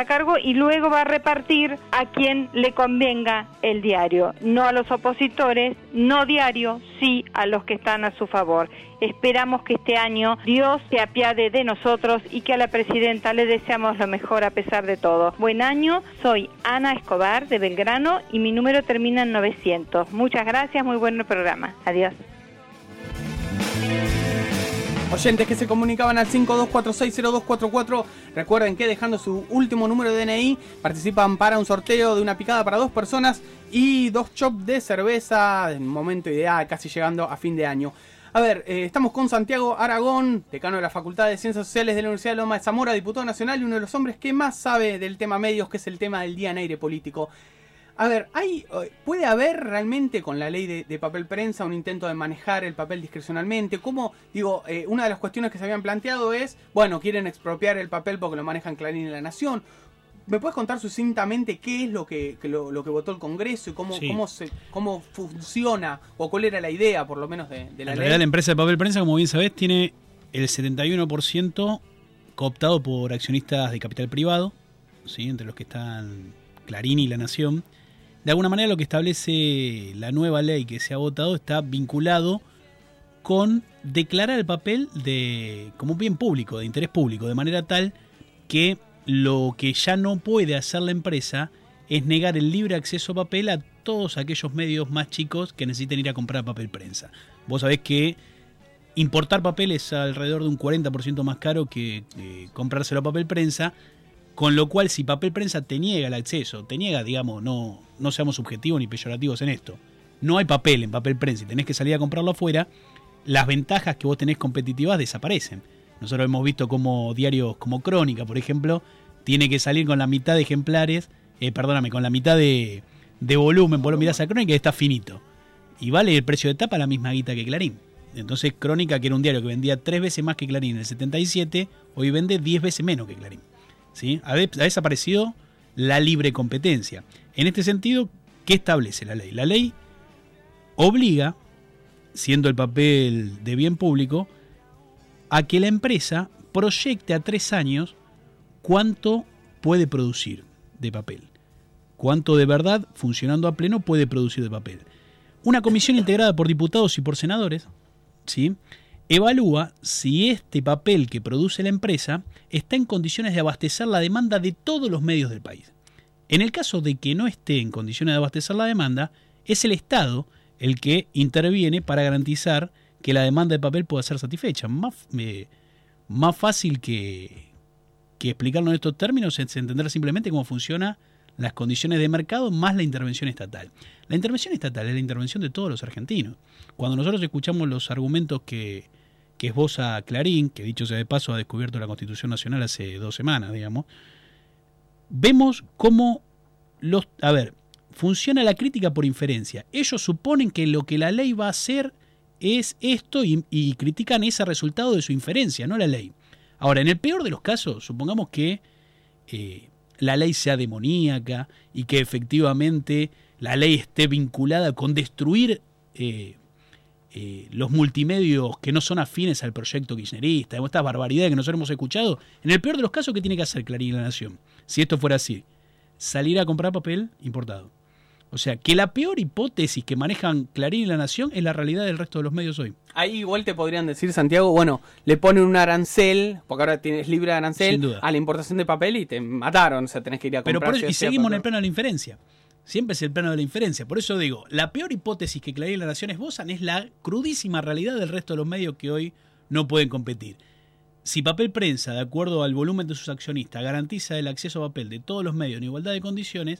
y luego va a repartir a quien le convenga el diario, no a los opositores, no diario, sí a los que están a su favor. Esperamos que este año Dios se apiade de nosotros y que a la presidenta le deseamos lo mejor a pesar de todo. Buen año, soy Ana Escobar de Belgrano y mi número termina en 900. Muchas gracias, muy buen programa. Adiós. Oyentes que se comunicaban al 52460244, recuerden que dejando su último número de DNI participan para un sorteo de una picada para 2 personas y 2 chops de cerveza en momento ideal, casi llegando a fin de año. A ver, estamos con Santiago Aragón, decano de la Facultad de Ciencias Sociales de la Universidad de Loma de Zamora, diputado nacional y uno de los hombres que más sabe del tema medios, que es el tema del día en Aire Político. A ver, ¿puede haber realmente con la ley de papel prensa un intento de manejar el papel discrecionalmente? ¿Cómo? Digo, una de las cuestiones que se habían planteado es, bueno, quieren expropiar el papel porque lo manejan Clarín y La Nación. ¿Me puedes contar sucintamente qué es lo que votó el Congreso y cómo funciona o cuál era la idea, por lo menos, de la ley? En realidad, la empresa de papel prensa, como bien sabés, tiene el 71% cooptado por accionistas de capital privado, ¿sí? Entre los que están Clarín y La Nación. De alguna manera, lo que establece la nueva ley que se ha votado está vinculado con declarar el papel como un bien público, de interés público, de manera tal que lo que ya no puede hacer la empresa es negar el libre acceso a papel a todos aquellos medios más chicos que necesiten ir a comprar papel prensa. Vos sabés que importar papel es alrededor de un 40% más caro que comprárselo a papel prensa, con lo cual si papel prensa te niega el acceso, digamos, no seamos subjetivos ni peyorativos en esto, no hay papel en papel prensa y tenés que salir a comprarlo afuera, las ventajas que vos tenés competitivas desaparecen. Nosotros hemos visto como diarios como Crónica, por ejemplo, tiene que salir con la mitad de ejemplares, con la mitad de volumen. Vos lo mirás a Crónica y está finito. Y vale el precio de tapa la misma guita que Clarín. Entonces Crónica, que era un diario que vendía 3 veces más que Clarín en el 77, hoy vende 10 veces menos que Clarín. ¿Sí? Ha desaparecido la libre competencia. En este sentido, ¿qué establece la ley? La ley obliga, siendo el papel de bien público, a que la empresa proyecte a 3 años cuánto puede producir de papel. Cuánto de verdad, funcionando a pleno, puede producir de papel. Una comisión integrada por diputados y por senadores, ¿sí?, evalúa si este papel que produce la empresa está en condiciones de abastecer la demanda de todos los medios del país. En el caso de que no esté en condiciones de abastecer la demanda, es el Estado el que interviene para garantizar que la demanda de papel pueda ser satisfecha. Más fácil que explicarlo en estos términos es entender simplemente cómo funcionan las condiciones de mercado más la intervención estatal. La intervención estatal es la intervención de todos los argentinos. Cuando nosotros escuchamos los argumentos que esboza Clarín, que dicho sea de paso ha descubierto la Constitución Nacional hace 2 semanas, digamos, vemos cómo funciona la crítica por inferencia. Ellos suponen que lo que la ley va a hacer es esto y critican ese resultado de su inferencia, no la ley. Ahora, en el peor de los casos, supongamos que la ley sea demoníaca y que efectivamente la ley esté vinculada con destruir los multimedios que no son afines al proyecto kirchnerista, estas barbaridades que nosotros hemos escuchado. En el peor de los casos, ¿qué tiene que hacer Clarín y La Nación? Si esto fuera así, salir a comprar papel importado. O sea, que la peor hipótesis que manejan Clarín y La Nación es la realidad del resto de los medios hoy. Ahí igual te podrían decir, Santiago, bueno, le ponen un arancel, porque ahora tienes libre de arancel, a la importación de papel y te mataron, o sea, tenés que ir a comprar. Pero y seguimos en el plano de la inferencia. Siempre es el plano de la inferencia. Por eso digo, la peor hipótesis que Clarín y La Nación esbozan es la crudísima realidad del resto de los medios que hoy no pueden competir. Si Papel Prensa, de acuerdo al volumen de sus accionistas, garantiza el acceso a papel de todos los medios en igualdad de condiciones,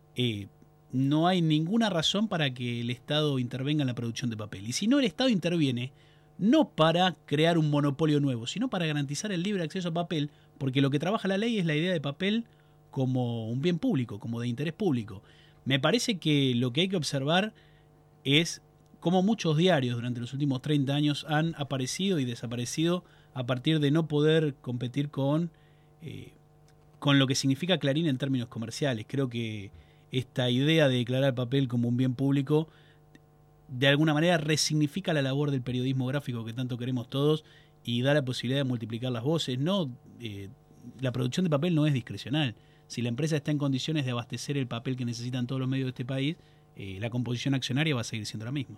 no hay ninguna razón para que el Estado intervenga en la producción de papel. Y si no, el Estado interviene no para crear un monopolio nuevo, sino para garantizar el libre acceso a papel, porque lo que trabaja la ley es la idea de papel como un bien público, como de interés público. Me parece que lo que hay que observar es cómo muchos diarios durante los últimos 30 años han aparecido y desaparecido a partir de no poder competir con lo que significa Clarín en términos comerciales. Creo que esta idea de declarar el papel como un bien público de alguna manera resignifica la labor del periodismo gráfico que tanto queremos todos y da la posibilidad de multiplicar las voces. La producción de papel no es discrecional. Si la empresa está en condiciones de abastecer el papel que necesitan todos los medios de este país, la composición accionaria va a seguir siendo la misma.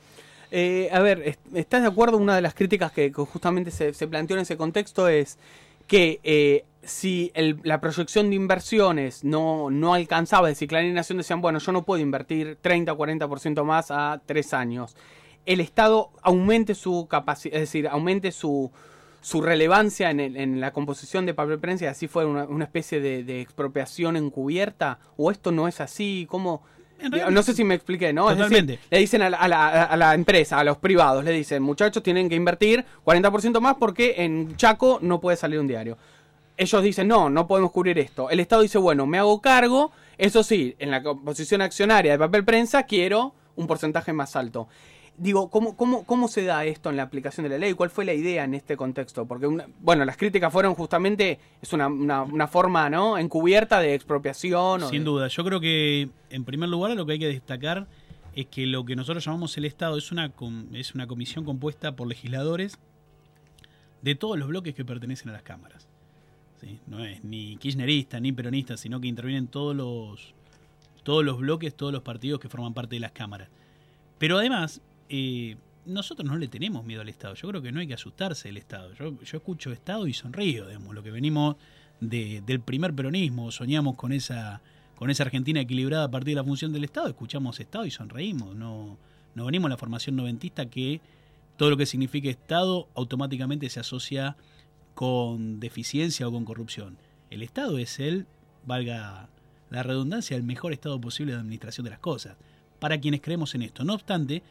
¿Estás de acuerdo? Una de las críticas que justamente se planteó en ese contexto es que si la proyección de inversiones no alcanzaba, es decir, Clarín y Nación decían, bueno, yo no puedo invertir 30 o 40% más a 3 años. El Estado aumente su capacidad, es decir, aumente su relevancia en la composición de Papel Prensa y así fue una especie de expropiación encubierta, o esto no es así, ¿cómo? No sé si me expliqué, ¿no? Totalmente. Es decir, le dicen a la empresa, a los privados, le dicen, muchachos, tienen que invertir 40% más porque en Chaco no puede salir un diario. Ellos dicen, no podemos cubrir esto. El Estado dice, bueno, me hago cargo, eso sí, en la composición accionaria de Papel Prensa quiero un porcentaje más alto. Digo, ¿cómo se da esto en la aplicación de la ley? ¿Cuál fue la idea en este contexto? Porque, las críticas fueron justamente, es una forma, ¿no?, encubierta de expropiación. Sin duda. Yo creo que, en primer lugar, lo que hay que destacar es que lo que nosotros llamamos el Estado es una comisión compuesta por legisladores de todos los bloques que pertenecen a las cámaras. ¿Sí? No es ni kirchnerista ni peronista, sino que intervienen todos los bloques, todos los partidos que forman parte de las cámaras. Pero además, nosotros no le tenemos miedo al Estado. Yo creo que no hay que asustarse del Estado. Yo escucho Estado y sonrío, digamos, lo que venimos del primer peronismo, soñamos con esa Argentina equilibrada a partir de la función del Estado, escuchamos Estado y sonreímos. No venimos a la formación noventista que todo lo que signifique Estado automáticamente se asocia con deficiencia o con corrupción. El Estado es valga la redundancia, el mejor estado posible de administración de las cosas, para quienes creemos en esto. No obstante,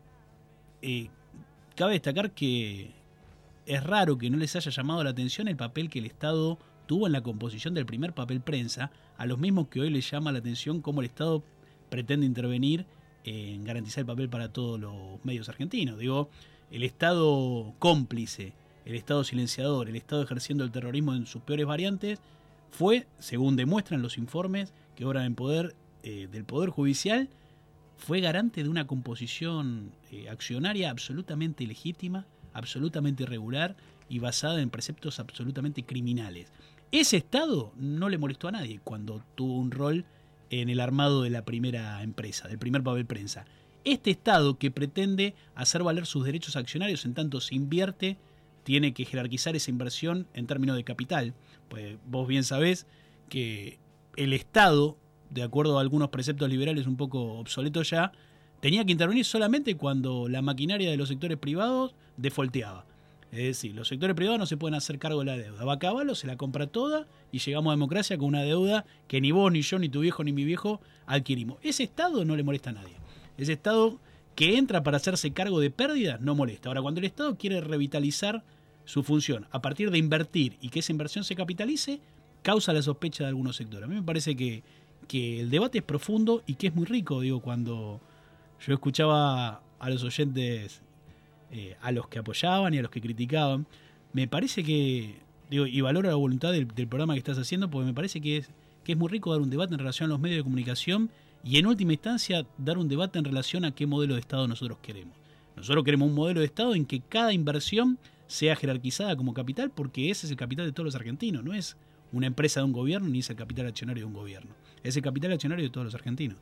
cabe destacar que es raro que no les haya llamado la atención el papel que el Estado tuvo en la composición del primer Papel Prensa, a los mismos que hoy les llama la atención cómo el Estado pretende intervenir en garantizar el papel para todos los medios argentinos. Digo, el Estado cómplice, el Estado silenciador, el Estado ejerciendo el terrorismo en sus peores variantes, fue, según demuestran los informes que obran en poder del Poder Judicial, fue garante de una composición accionaria absolutamente legítima, absolutamente irregular y basada en preceptos absolutamente criminales. Ese Estado no le molestó a nadie cuando tuvo un rol en el armado de la primera empresa, del primer papel prensa. Este Estado que pretende hacer valer sus derechos accionarios en tanto se invierte, tiene que jerarquizar esa inversión en términos de capital. Pues vos bien sabés que el Estado, de acuerdo a algunos preceptos liberales un poco obsoletos ya, tenía que intervenir solamente cuando la maquinaria de los sectores privados defaulteaba. Es decir, los sectores privados no se pueden hacer cargo de la deuda. Va a caballo, se la compra toda y llegamos a democracia con una deuda que ni vos, ni yo, ni tu viejo, ni mi viejo adquirimos. Ese Estado no le molesta a nadie. Ese Estado que entra para hacerse cargo de pérdidas no molesta. Ahora, cuando el Estado quiere revitalizar su función a partir de invertir y que esa inversión se capitalice, causa la sospecha de algunos sectores. A mí me parece que el debate es profundo y que es muy rico. Digo, cuando yo escuchaba a los oyentes, a los que apoyaban y a los que criticaban, me parece que, digo, y valoro la voluntad del programa que estás haciendo, porque me parece que es muy rico dar un debate en relación a los medios de comunicación y en última instancia dar un debate en relación a qué modelo de Estado nosotros queremos. Nosotros queremos un modelo de Estado en que cada inversión sea jerarquizada como capital, porque ese es el capital de todos los argentinos, no es una empresa de un gobierno ni es el capital accionario de un gobierno, es el capital accionario de todos los argentinos.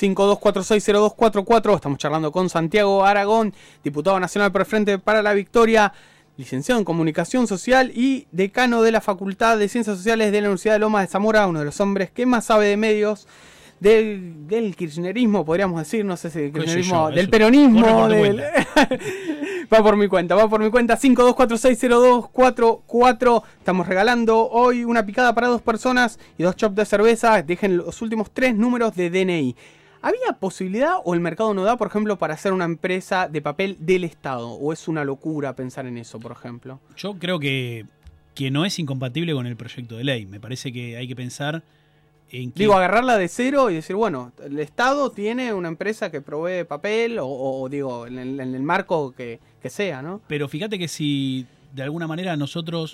52460244, estamos charlando con Santiago Aragón, diputado nacional por el Frente para la Victoria, licenciado en Comunicación Social y decano de la Facultad de Ciencias Sociales de la Universidad de Lomas de Zamora, uno de los hombres que más sabe de medios del kirchnerismo, podríamos decir, no sé si del kirchnerismo, del peronismo, va por mi cuenta, 52460244, estamos regalando hoy una picada para 2 personas y 2 chops de cerveza, dejen los últimos 3 números de DNI. ¿Había posibilidad o el mercado no da, por ejemplo, para hacer una empresa de papel del Estado? ¿O es una locura pensar en eso, por ejemplo? Yo creo que no es incompatible con el proyecto de ley. Me parece que hay que pensar en que... Digo, agarrarla de cero y decir, bueno, el Estado tiene una empresa que provee papel o digo, en el marco que sea, ¿no? Pero fíjate que si de alguna manera nosotros,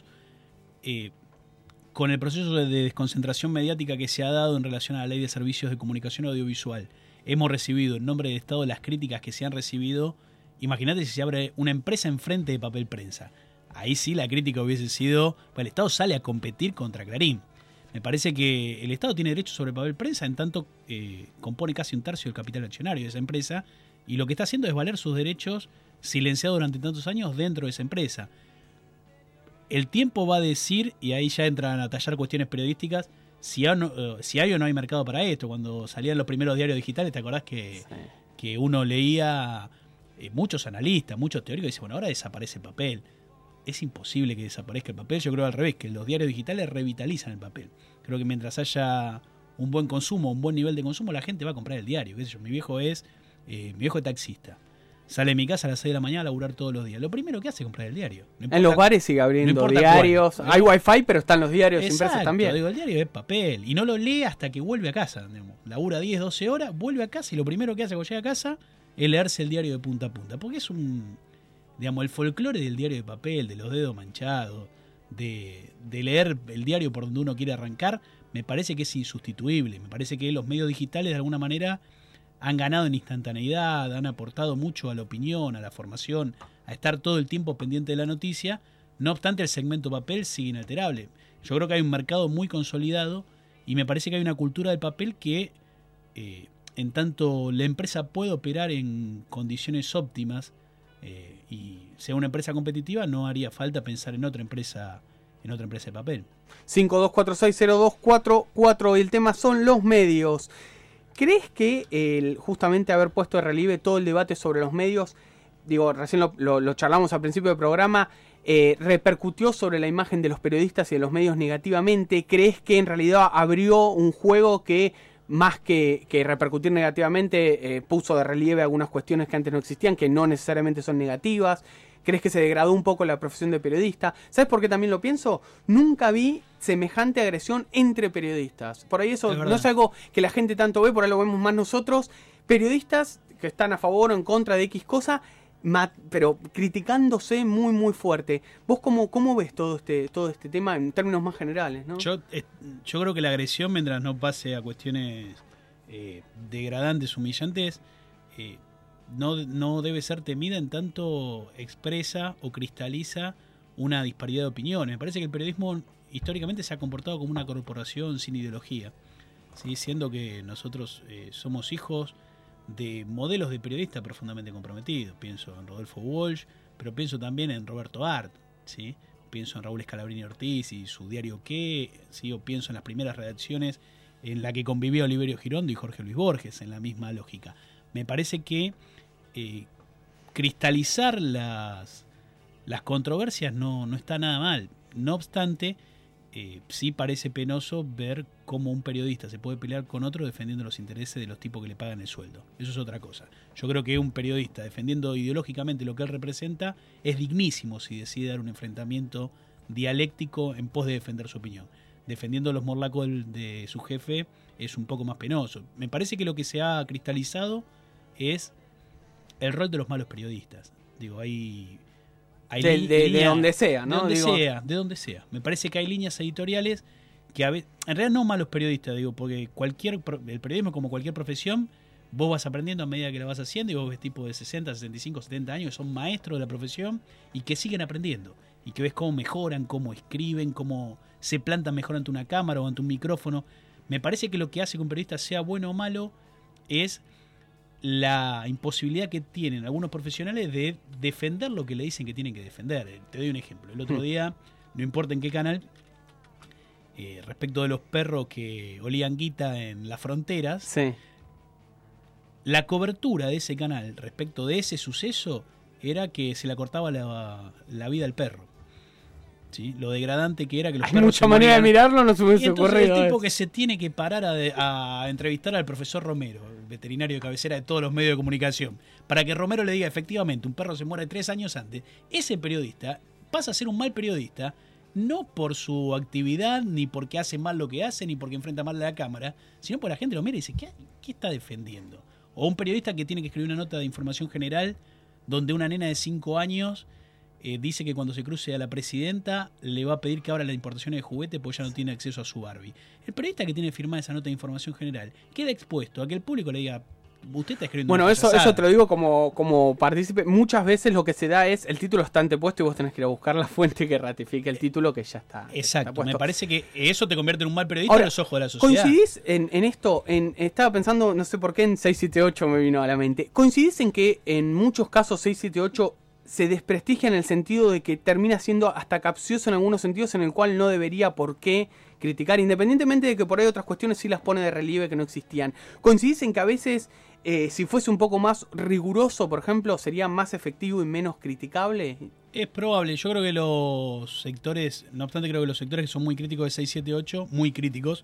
con el proceso de desconcentración mediática que se ha dado en relación a la Ley de Servicios de Comunicación Audiovisual, hemos recibido en nombre del Estado las críticas que se han recibido, imagínate si se abre una empresa enfrente de papel prensa. Ahí sí la crítica hubiese sido, pues el Estado sale a competir contra Clarín. Me parece que el Estado tiene derecho sobre papel prensa, en tanto compone casi un tercio del capital accionario de esa empresa, y lo que está haciendo es valer sus derechos silenciados durante tantos años dentro de esa empresa. El tiempo va a decir, y ahí ya entran a tallar cuestiones periodísticas, si hay o no hay mercado para esto. Cuando salían los primeros diarios digitales, ¿te acordás que uno leía muchos analistas, muchos teóricos, y dicen, bueno, ahora desaparece el papel? Es imposible que desaparezca el papel. Yo creo al revés, que los diarios digitales revitalizan el papel. Creo que mientras haya un buen consumo, un buen nivel de consumo, la gente va a comprar el diario. ¿Qué sé yo? Mi viejo es taxista. Sale de mi casa a las 6 de la mañana a laburar todos los días. Lo primero que hace es comprar el diario. En los bares sigue abriendo diarios. Hay wifi, pero están los diarios impresos también. Digo, el diario es papel. Y no lo lee hasta que vuelve a casa. Labura 10, 12 horas, vuelve a casa y lo primero que hace cuando llega a casa es leerse el diario de punta a punta. Porque es el folclore del diario de papel, de los dedos manchados, de leer el diario por donde uno quiere arrancar, me parece que es insustituible. Me parece que los medios digitales de alguna manera han ganado en instantaneidad, han aportado mucho a la opinión, a la formación, a estar todo el tiempo pendiente de la noticia. No obstante, el segmento papel sigue inalterable. Yo creo que hay un mercado muy consolidado y me parece que hay una cultura del papel que, en tanto la empresa puede operar en condiciones óptimas y sea una empresa competitiva, no haría falta pensar en otra empresa de papel. 52460244, el tema son los medios. ¿Crees que justamente haber puesto de relieve todo el debate sobre los medios, digo, recién lo charlamos al principio del programa, repercutió sobre la imagen de los periodistas y de los medios negativamente? ¿Crees que en realidad abrió un juego que, más que repercutir negativamente, puso de relieve algunas cuestiones que antes no existían, que no necesariamente son negativas? ¿Crees que se degradó un poco la profesión de periodista? ¿Sabes por qué también lo pienso? Nunca vi semejante agresión entre periodistas. Por ahí eso no es algo que la gente tanto ve, por ahí lo vemos más nosotros. Periodistas que están a favor o en contra de X cosa, pero criticándose muy, muy fuerte. ¿Vos cómo ves todo este tema en términos más generales, ¿no? Yo creo que la agresión, mientras no pase a cuestiones degradantes, humillantes, no debe ser temida en tanto expresa o cristaliza una disparidad de opiniones. Me parece que el periodismo históricamente se ha comportado como una corporación sin ideología, ¿sí? Siendo que nosotros somos hijos de modelos de periodistas profundamente comprometidos. Pienso en Rodolfo Walsh, pero pienso también en Roberto Art, ¿sí? Pienso en Raúl Scalabrini Ortiz y su diario ¿Qué?, ¿sí? O pienso en las primeras redacciones en la que convivió Oliverio Girondo y Jorge Luis Borges, en la misma lógica. Me parece que cristalizar las controversias no está nada mal. No obstante, sí parece penoso ver cómo un periodista se puede pelear con otro defendiendo los intereses de los tipos que le pagan el sueldo. Eso es otra cosa. Yo creo que un periodista defendiendo ideológicamente lo que él representa es dignísimo si decide dar un enfrentamiento dialéctico en pos de defender su opinión. Defendiendo los morlacos de su jefe es un poco más penoso. Me parece que lo que se ha cristalizado es el rol de los malos periodistas. Digo, hay de donde sea, ¿no? De donde sea. Me parece que hay líneas editoriales que en realidad no malos periodistas, digo, porque el periodismo, como cualquier profesión, vos vas aprendiendo a medida que la vas haciendo, y vos ves tipos de 60, 65, 70 años que son maestros de la profesión y que siguen aprendiendo, y que ves cómo mejoran, cómo escriben, cómo se plantan mejor ante una cámara o ante un micrófono. Me parece que lo que hace que un periodista sea bueno o malo es la imposibilidad que tienen algunos profesionales de defender lo que le dicen que tienen que defender. Te doy un ejemplo. El otro día, no importa en qué canal, respecto de los perros que olían guita en las fronteras, sí, la cobertura de ese canal respecto de ese suceso era que se le cortaba la vida al perro. ¿Sí? Lo degradante que era que los perros mucha manera de mirarlo, no se me hubiese ocurrido. El tipo que se tiene que parar a entrevistar al profesor Romero, el veterinario de cabecera de todos los medios de comunicación, para que Romero le diga efectivamente un perro se muere 3 años antes, ese periodista pasa a ser un mal periodista, no por su actividad, ni porque hace mal lo que hace, ni porque enfrenta mal a la cámara, sino porque la gente lo mira y dice, ¿qué está defendiendo? O un periodista que tiene que escribir una nota de información general donde una nena de 5 años dice que cuando se cruce a la presidenta le va a pedir que abra las importaciones de juguetes porque ya no tiene acceso a su Barbie. El periodista que tiene firmada esa nota de información general queda expuesto a que el público le diga, usted está escribiendo bueno, una eso te lo digo como partícipe. Muchas veces lo que se da es, el título está antepuesto y vos tenés que ir a buscar la fuente que ratifique el título que ya está. Exacto, me parece que eso te convierte en un mal periodista. Ahora, a los ojos de la sociedad. ¿Coincidís en esto? Estaba pensando, no sé por qué, en 678 me vino a la mente. ¿Coincidís en que en muchos casos 678 se desprestigia en el sentido de que termina siendo hasta capcioso en algunos sentidos, en el cual no debería por qué criticar, independientemente de que por ahí otras cuestiones sí las pone de relieve que no existían? ¿Coincidís en que a veces, si fuese un poco más riguroso, por ejemplo, sería más efectivo y menos criticable? Es probable. Yo creo que los sectores, no obstante, creo que los sectores que son muy críticos de 678, muy críticos,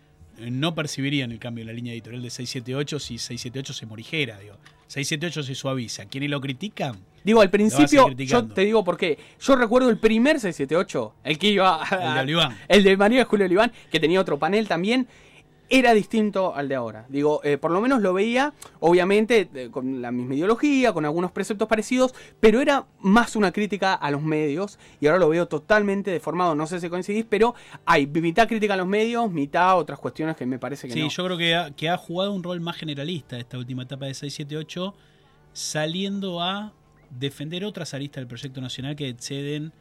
no percibirían el cambio en la línea editorial de 678 si 678 se morijera. 678 se suaviza. ¿Quiénes lo critican? Digo, al principio, yo te digo por qué. Yo recuerdo el primer 678, el que iba el de Oliván. El de María Julio Oliván, que tenía otro panel también. Era distinto al de ahora. Digo, por lo menos lo veía, obviamente, con la misma ideología, con algunos preceptos parecidos, pero era más una crítica a los medios, y ahora lo veo totalmente deformado. No sé si coincidís, pero hay mitad crítica a los medios, mitad otras cuestiones que me parece que no. Sí, yo creo que ha jugado un rol más generalista esta última etapa de 678, saliendo a defender otras aristas del proyecto nacional que exceden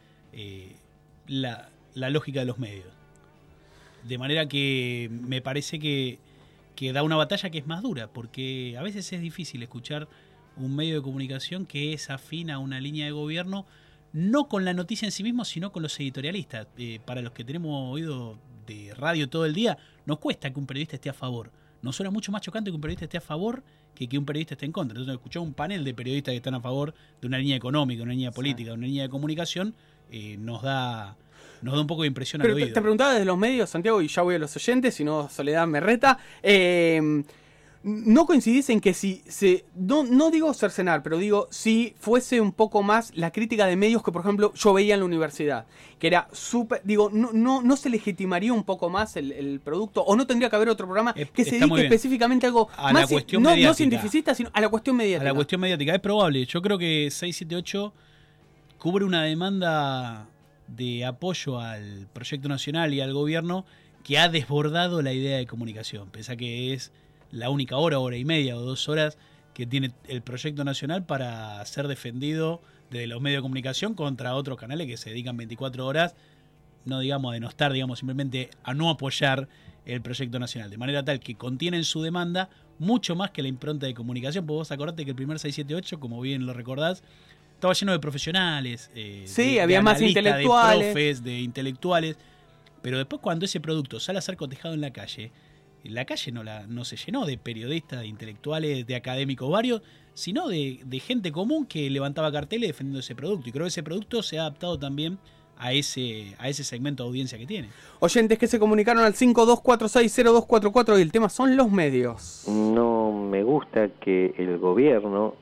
la lógica de los medios. De manera que me parece que da una batalla que es más dura, porque a veces es difícil escuchar un medio de comunicación que es afín a una línea de gobierno, no con la noticia en sí mismo, sino con los editorialistas. Para los que tenemos oído de radio todo el día, nos cuesta que un periodista esté a favor. Nos suena mucho más chocante que un periodista esté a favor que un periodista esté en contra. Entonces, escuchar un panel de periodistas que están a favor de una línea económica, de una línea política, de una línea de comunicación, nos da un poco de impresión al oído. Te preguntaba desde los medios, Santiago, y ya voy a los oyentes, si no Soledad me reta. ¿no coincidís en que si no digo cercenar, pero digo, si fuese un poco más la crítica de medios que, por ejemplo, yo veía en la universidad, que era súper, digo, no se legitimaría un poco más el producto, o no tendría que haber otro programa que se dedique específicamente a algo a más, la cuestión no mediática. cientificista, sino a la cuestión mediática? A la cuestión mediática, es probable. Yo creo que 678 cubre una demanda de apoyo al proyecto nacional y al gobierno que ha desbordado la idea de comunicación. Pensá que es la única hora y media o 2 horas que tiene el proyecto nacional para ser defendido de los medios de comunicación contra otros canales que se dedican 24 horas, no digamos a denostar, digamos simplemente a no apoyar el proyecto nacional, de manera tal que contienen su demanda mucho más que la impronta de comunicación. Porque vos acordate que el primer 678, como bien lo recordás, estaba lleno de profesionales, había más intelectuales, de profes, de intelectuales, pero después cuando ese producto sale a ser cotejado en la calle no se llenó de periodistas, de intelectuales, de académicos varios, sino de gente común que levantaba carteles defendiendo ese producto. Y creo que ese producto se ha adaptado también a ese segmento de audiencia que tiene. Oyentes que se comunicaron al 52460244 y el tema son los medios. No me gusta que el gobierno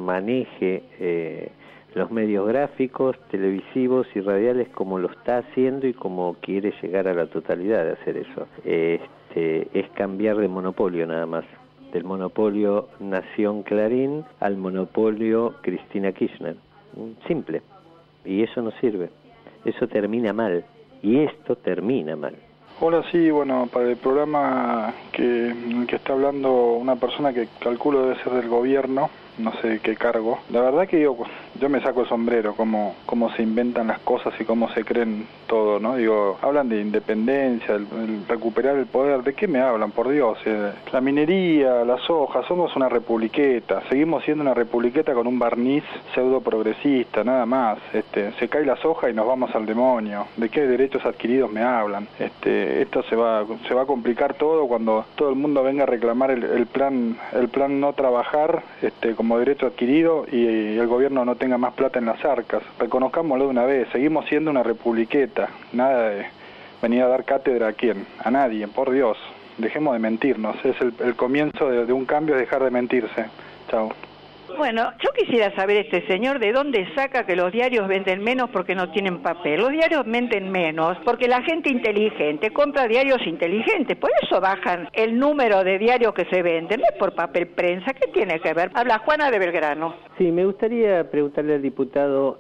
maneje los medios gráficos, televisivos y radiales como lo está haciendo y como quiere llegar a la totalidad de hacer eso. Es cambiar de monopolio nada más, del monopolio Nación Clarín al monopolio Cristina Kirchner. Simple. Y eso no sirve. Eso termina mal. Y esto termina mal. Hola, sí, bueno, para el programa que está hablando una persona que calculo debe ser del gobierno, no sé de qué cargo. La verdad que yo me saco el sombrero, cómo se inventan las cosas y cómo se creen todo, ¿no? Digo, hablan de independencia, el recuperar el poder. ¿De qué me hablan, por Dios? La minería, la soja, somos una republiqueta. Seguimos siendo una republiqueta con un barniz pseudo progresista, nada más. Se cae la soja y nos vamos al demonio. ¿De qué derechos adquiridos me hablan? Esto se va a complicar todo cuando todo el mundo venga a reclamar el plan no trabajar, como derecho adquirido y el gobierno no tenga más plata en las arcas. Reconozcámoslo de una vez, seguimos siendo una republiqueta, nada de venir a dar cátedra a quién, a nadie, por Dios, dejemos de mentirnos, es el comienzo de un cambio, dejar de mentirse. Chao. Bueno, yo quisiera saber este señor de dónde saca que los diarios venden menos porque no tienen papel. Los diarios venden menos porque la gente inteligente compra diarios inteligentes. Por eso bajan el número de diarios que se venden. No es por papel prensa. ¿Qué tiene que ver? Habla Juana de Belgrano. Sí, me gustaría preguntarle al diputado,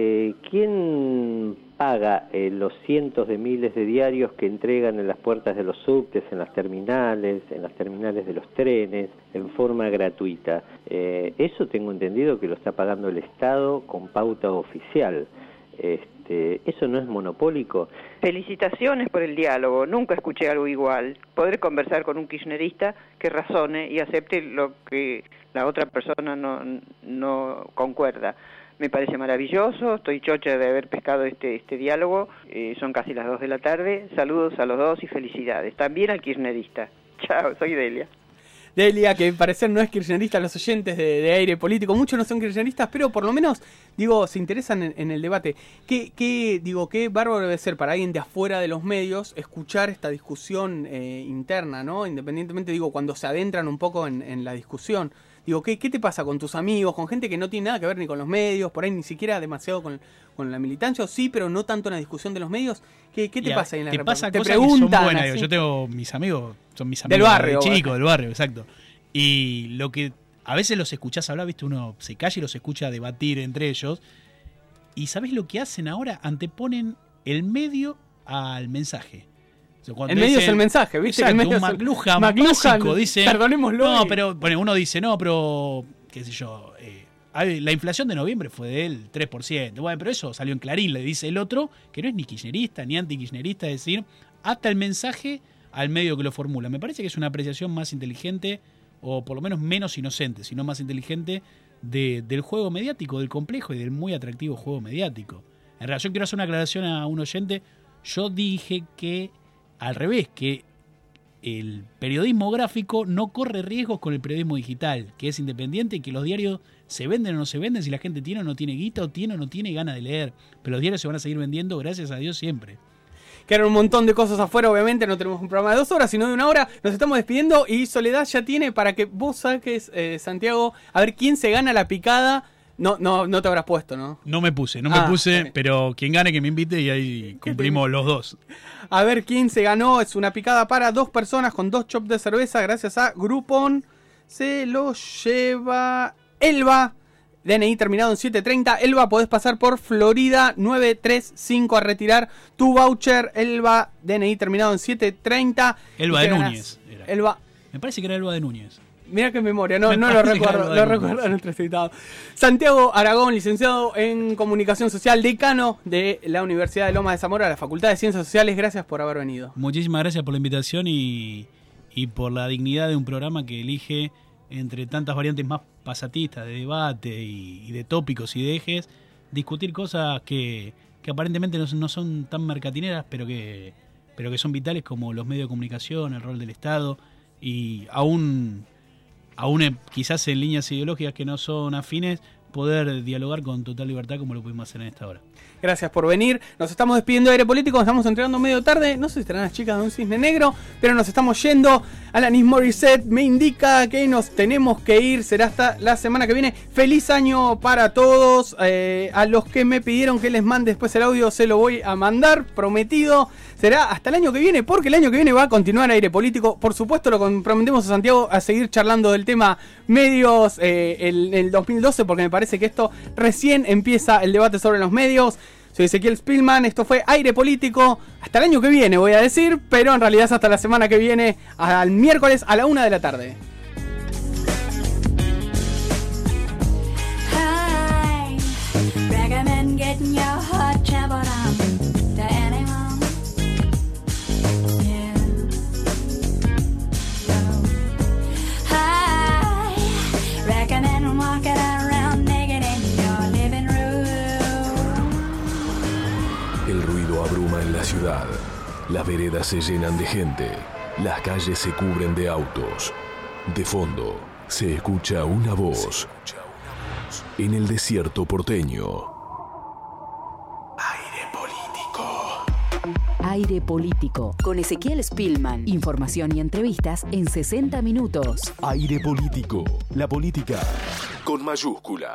¿quién paga los cientos de miles de diarios que entregan en las puertas de los subtes, en las terminales de los trenes, en forma gratuita? Eso tengo entendido que lo está pagando el Estado con pauta oficial. ¿Eso no es monopólico? Felicitaciones por el diálogo. Nunca escuché algo igual. Poder conversar con un kirchnerista que razone y acepte lo que la otra persona no concuerda. Me parece maravilloso, estoy chocha de haber pescado este diálogo, son casi las 2 de la tarde, saludos a los dos y felicidades, también al kirchnerista. Chao, soy Delia. Delia, que parecer no es kirchnerista, los oyentes de Aire Político, muchos no son kirchneristas, pero por lo menos, se interesan en el debate. Qué bárbaro debe ser para alguien de afuera de los medios escuchar esta discusión interna, ¿no? Independientemente, cuando se adentran un poco en la discusión. ¿Qué te pasa con tus amigos, con gente que no tiene nada que ver ni con los medios, por ahí ni siquiera demasiado con la militancia, o sí, pero no tanto en la discusión de los medios? ¿Qué te pasa ahí en la Te pasa te cosas preguntan, que son buenas. así. Yo tengo mis amigos, son mis amigos del barrio, chicos, del barrio, exacto. Y lo que a veces los escuchás hablar, viste, uno se calla y los escucha debatir entre ellos. ¿Y sabés lo que hacen ahora? Anteponen el medio al mensaje. El medio es el mensaje, ¿viste? Exacto, el medio un McLuhan básico, dice. Perdonémoslo. No, pero uno dice, no, pero qué sé yo, la inflación de noviembre fue del 3%. Bueno, pero eso salió en Clarín, le dice el otro, que no es ni kirchnerista ni antikirchnerista, es decir, hasta el mensaje al medio que lo formula. Me parece que es una apreciación más inteligente, o por lo menos menos inocente, sino más inteligente del juego mediático, del complejo y del muy atractivo juego mediático. En relación, quiero hacer una aclaración a un oyente. Yo dije que al revés, que el periodismo gráfico no corre riesgos con el periodismo digital, que es independiente y que los diarios se venden o no se venden si la gente tiene o no tiene guita o tiene o no tiene ganas de leer. Pero los diarios se van a seguir vendiendo, gracias a Dios, siempre. Quedan un montón de cosas afuera, obviamente. No tenemos un programa de 2 horas, sino de 1 hora. Nos estamos despidiendo y Soledad ya tiene para que vos saques, Santiago, a ver quién se gana la picada. No te habrás puesto, ¿no? No me puse, pero quien gane que me invite y ahí cumplimos los dos. A ver quién se ganó. Es una picada para 2 personas con 2 chops de cerveza. Gracias a Groupon. Se lo lleva Elba. DNI terminado en 730. Elba, podés pasar por Florida 935 a retirar tu voucher. Elba, DNI terminado en 730. Elba de Núñez. Elba. Me parece que era Elba de Núñez. Mirá qué memoria, no lo recuerdo, lo recuerdo a nuestro invitado. Santiago Aragón, licenciado en Comunicación Social, decano de la Universidad de Lomas de Zamora, de la Facultad de Ciencias Sociales, gracias por haber venido. Muchísimas gracias por la invitación y por la dignidad de un programa que elige, entre tantas variantes más pasatistas, de debate y de tópicos y de ejes, discutir cosas que aparentemente no son tan mercatineras, pero que son vitales, como los medios de comunicación, el rol del Estado, y aún quizás en líneas ideológicas que no son afines, poder dialogar con total libertad como lo pudimos hacer en esta hora. Gracias por venir. Nos estamos despidiendo de Aire Político, nos estamos entregando medio tarde. No sé si estarán las chicas de Un Cisne Negro, pero nos estamos yendo. Alanis Morissette me indica que nos tenemos que ir. Será hasta la semana que viene. Feliz año para todos. A los que me pidieron que les mande después el audio, se lo voy a mandar, prometido. Será hasta el año que viene, porque el año que viene va a continuar Aire Político. Por supuesto, lo comprometemos a Santiago a seguir charlando del tema medios el 2012, porque me parece que esto recién empieza el debate sobre los medios. Soy Ezequiel Spillman, esto fue Aire Político. Hasta el año que viene, voy a decir, pero en realidad es hasta la semana que viene, al miércoles a la 1 de la tarde. El ruido abruma en la ciudad. Las veredas se llenan de gente. Las calles se cubren de autos. De fondo, se escucha una voz. En el desierto porteño. Aire Político, con Ezequiel Spillman. Información y entrevistas en 60 minutos. Aire Político. La política con mayúscula.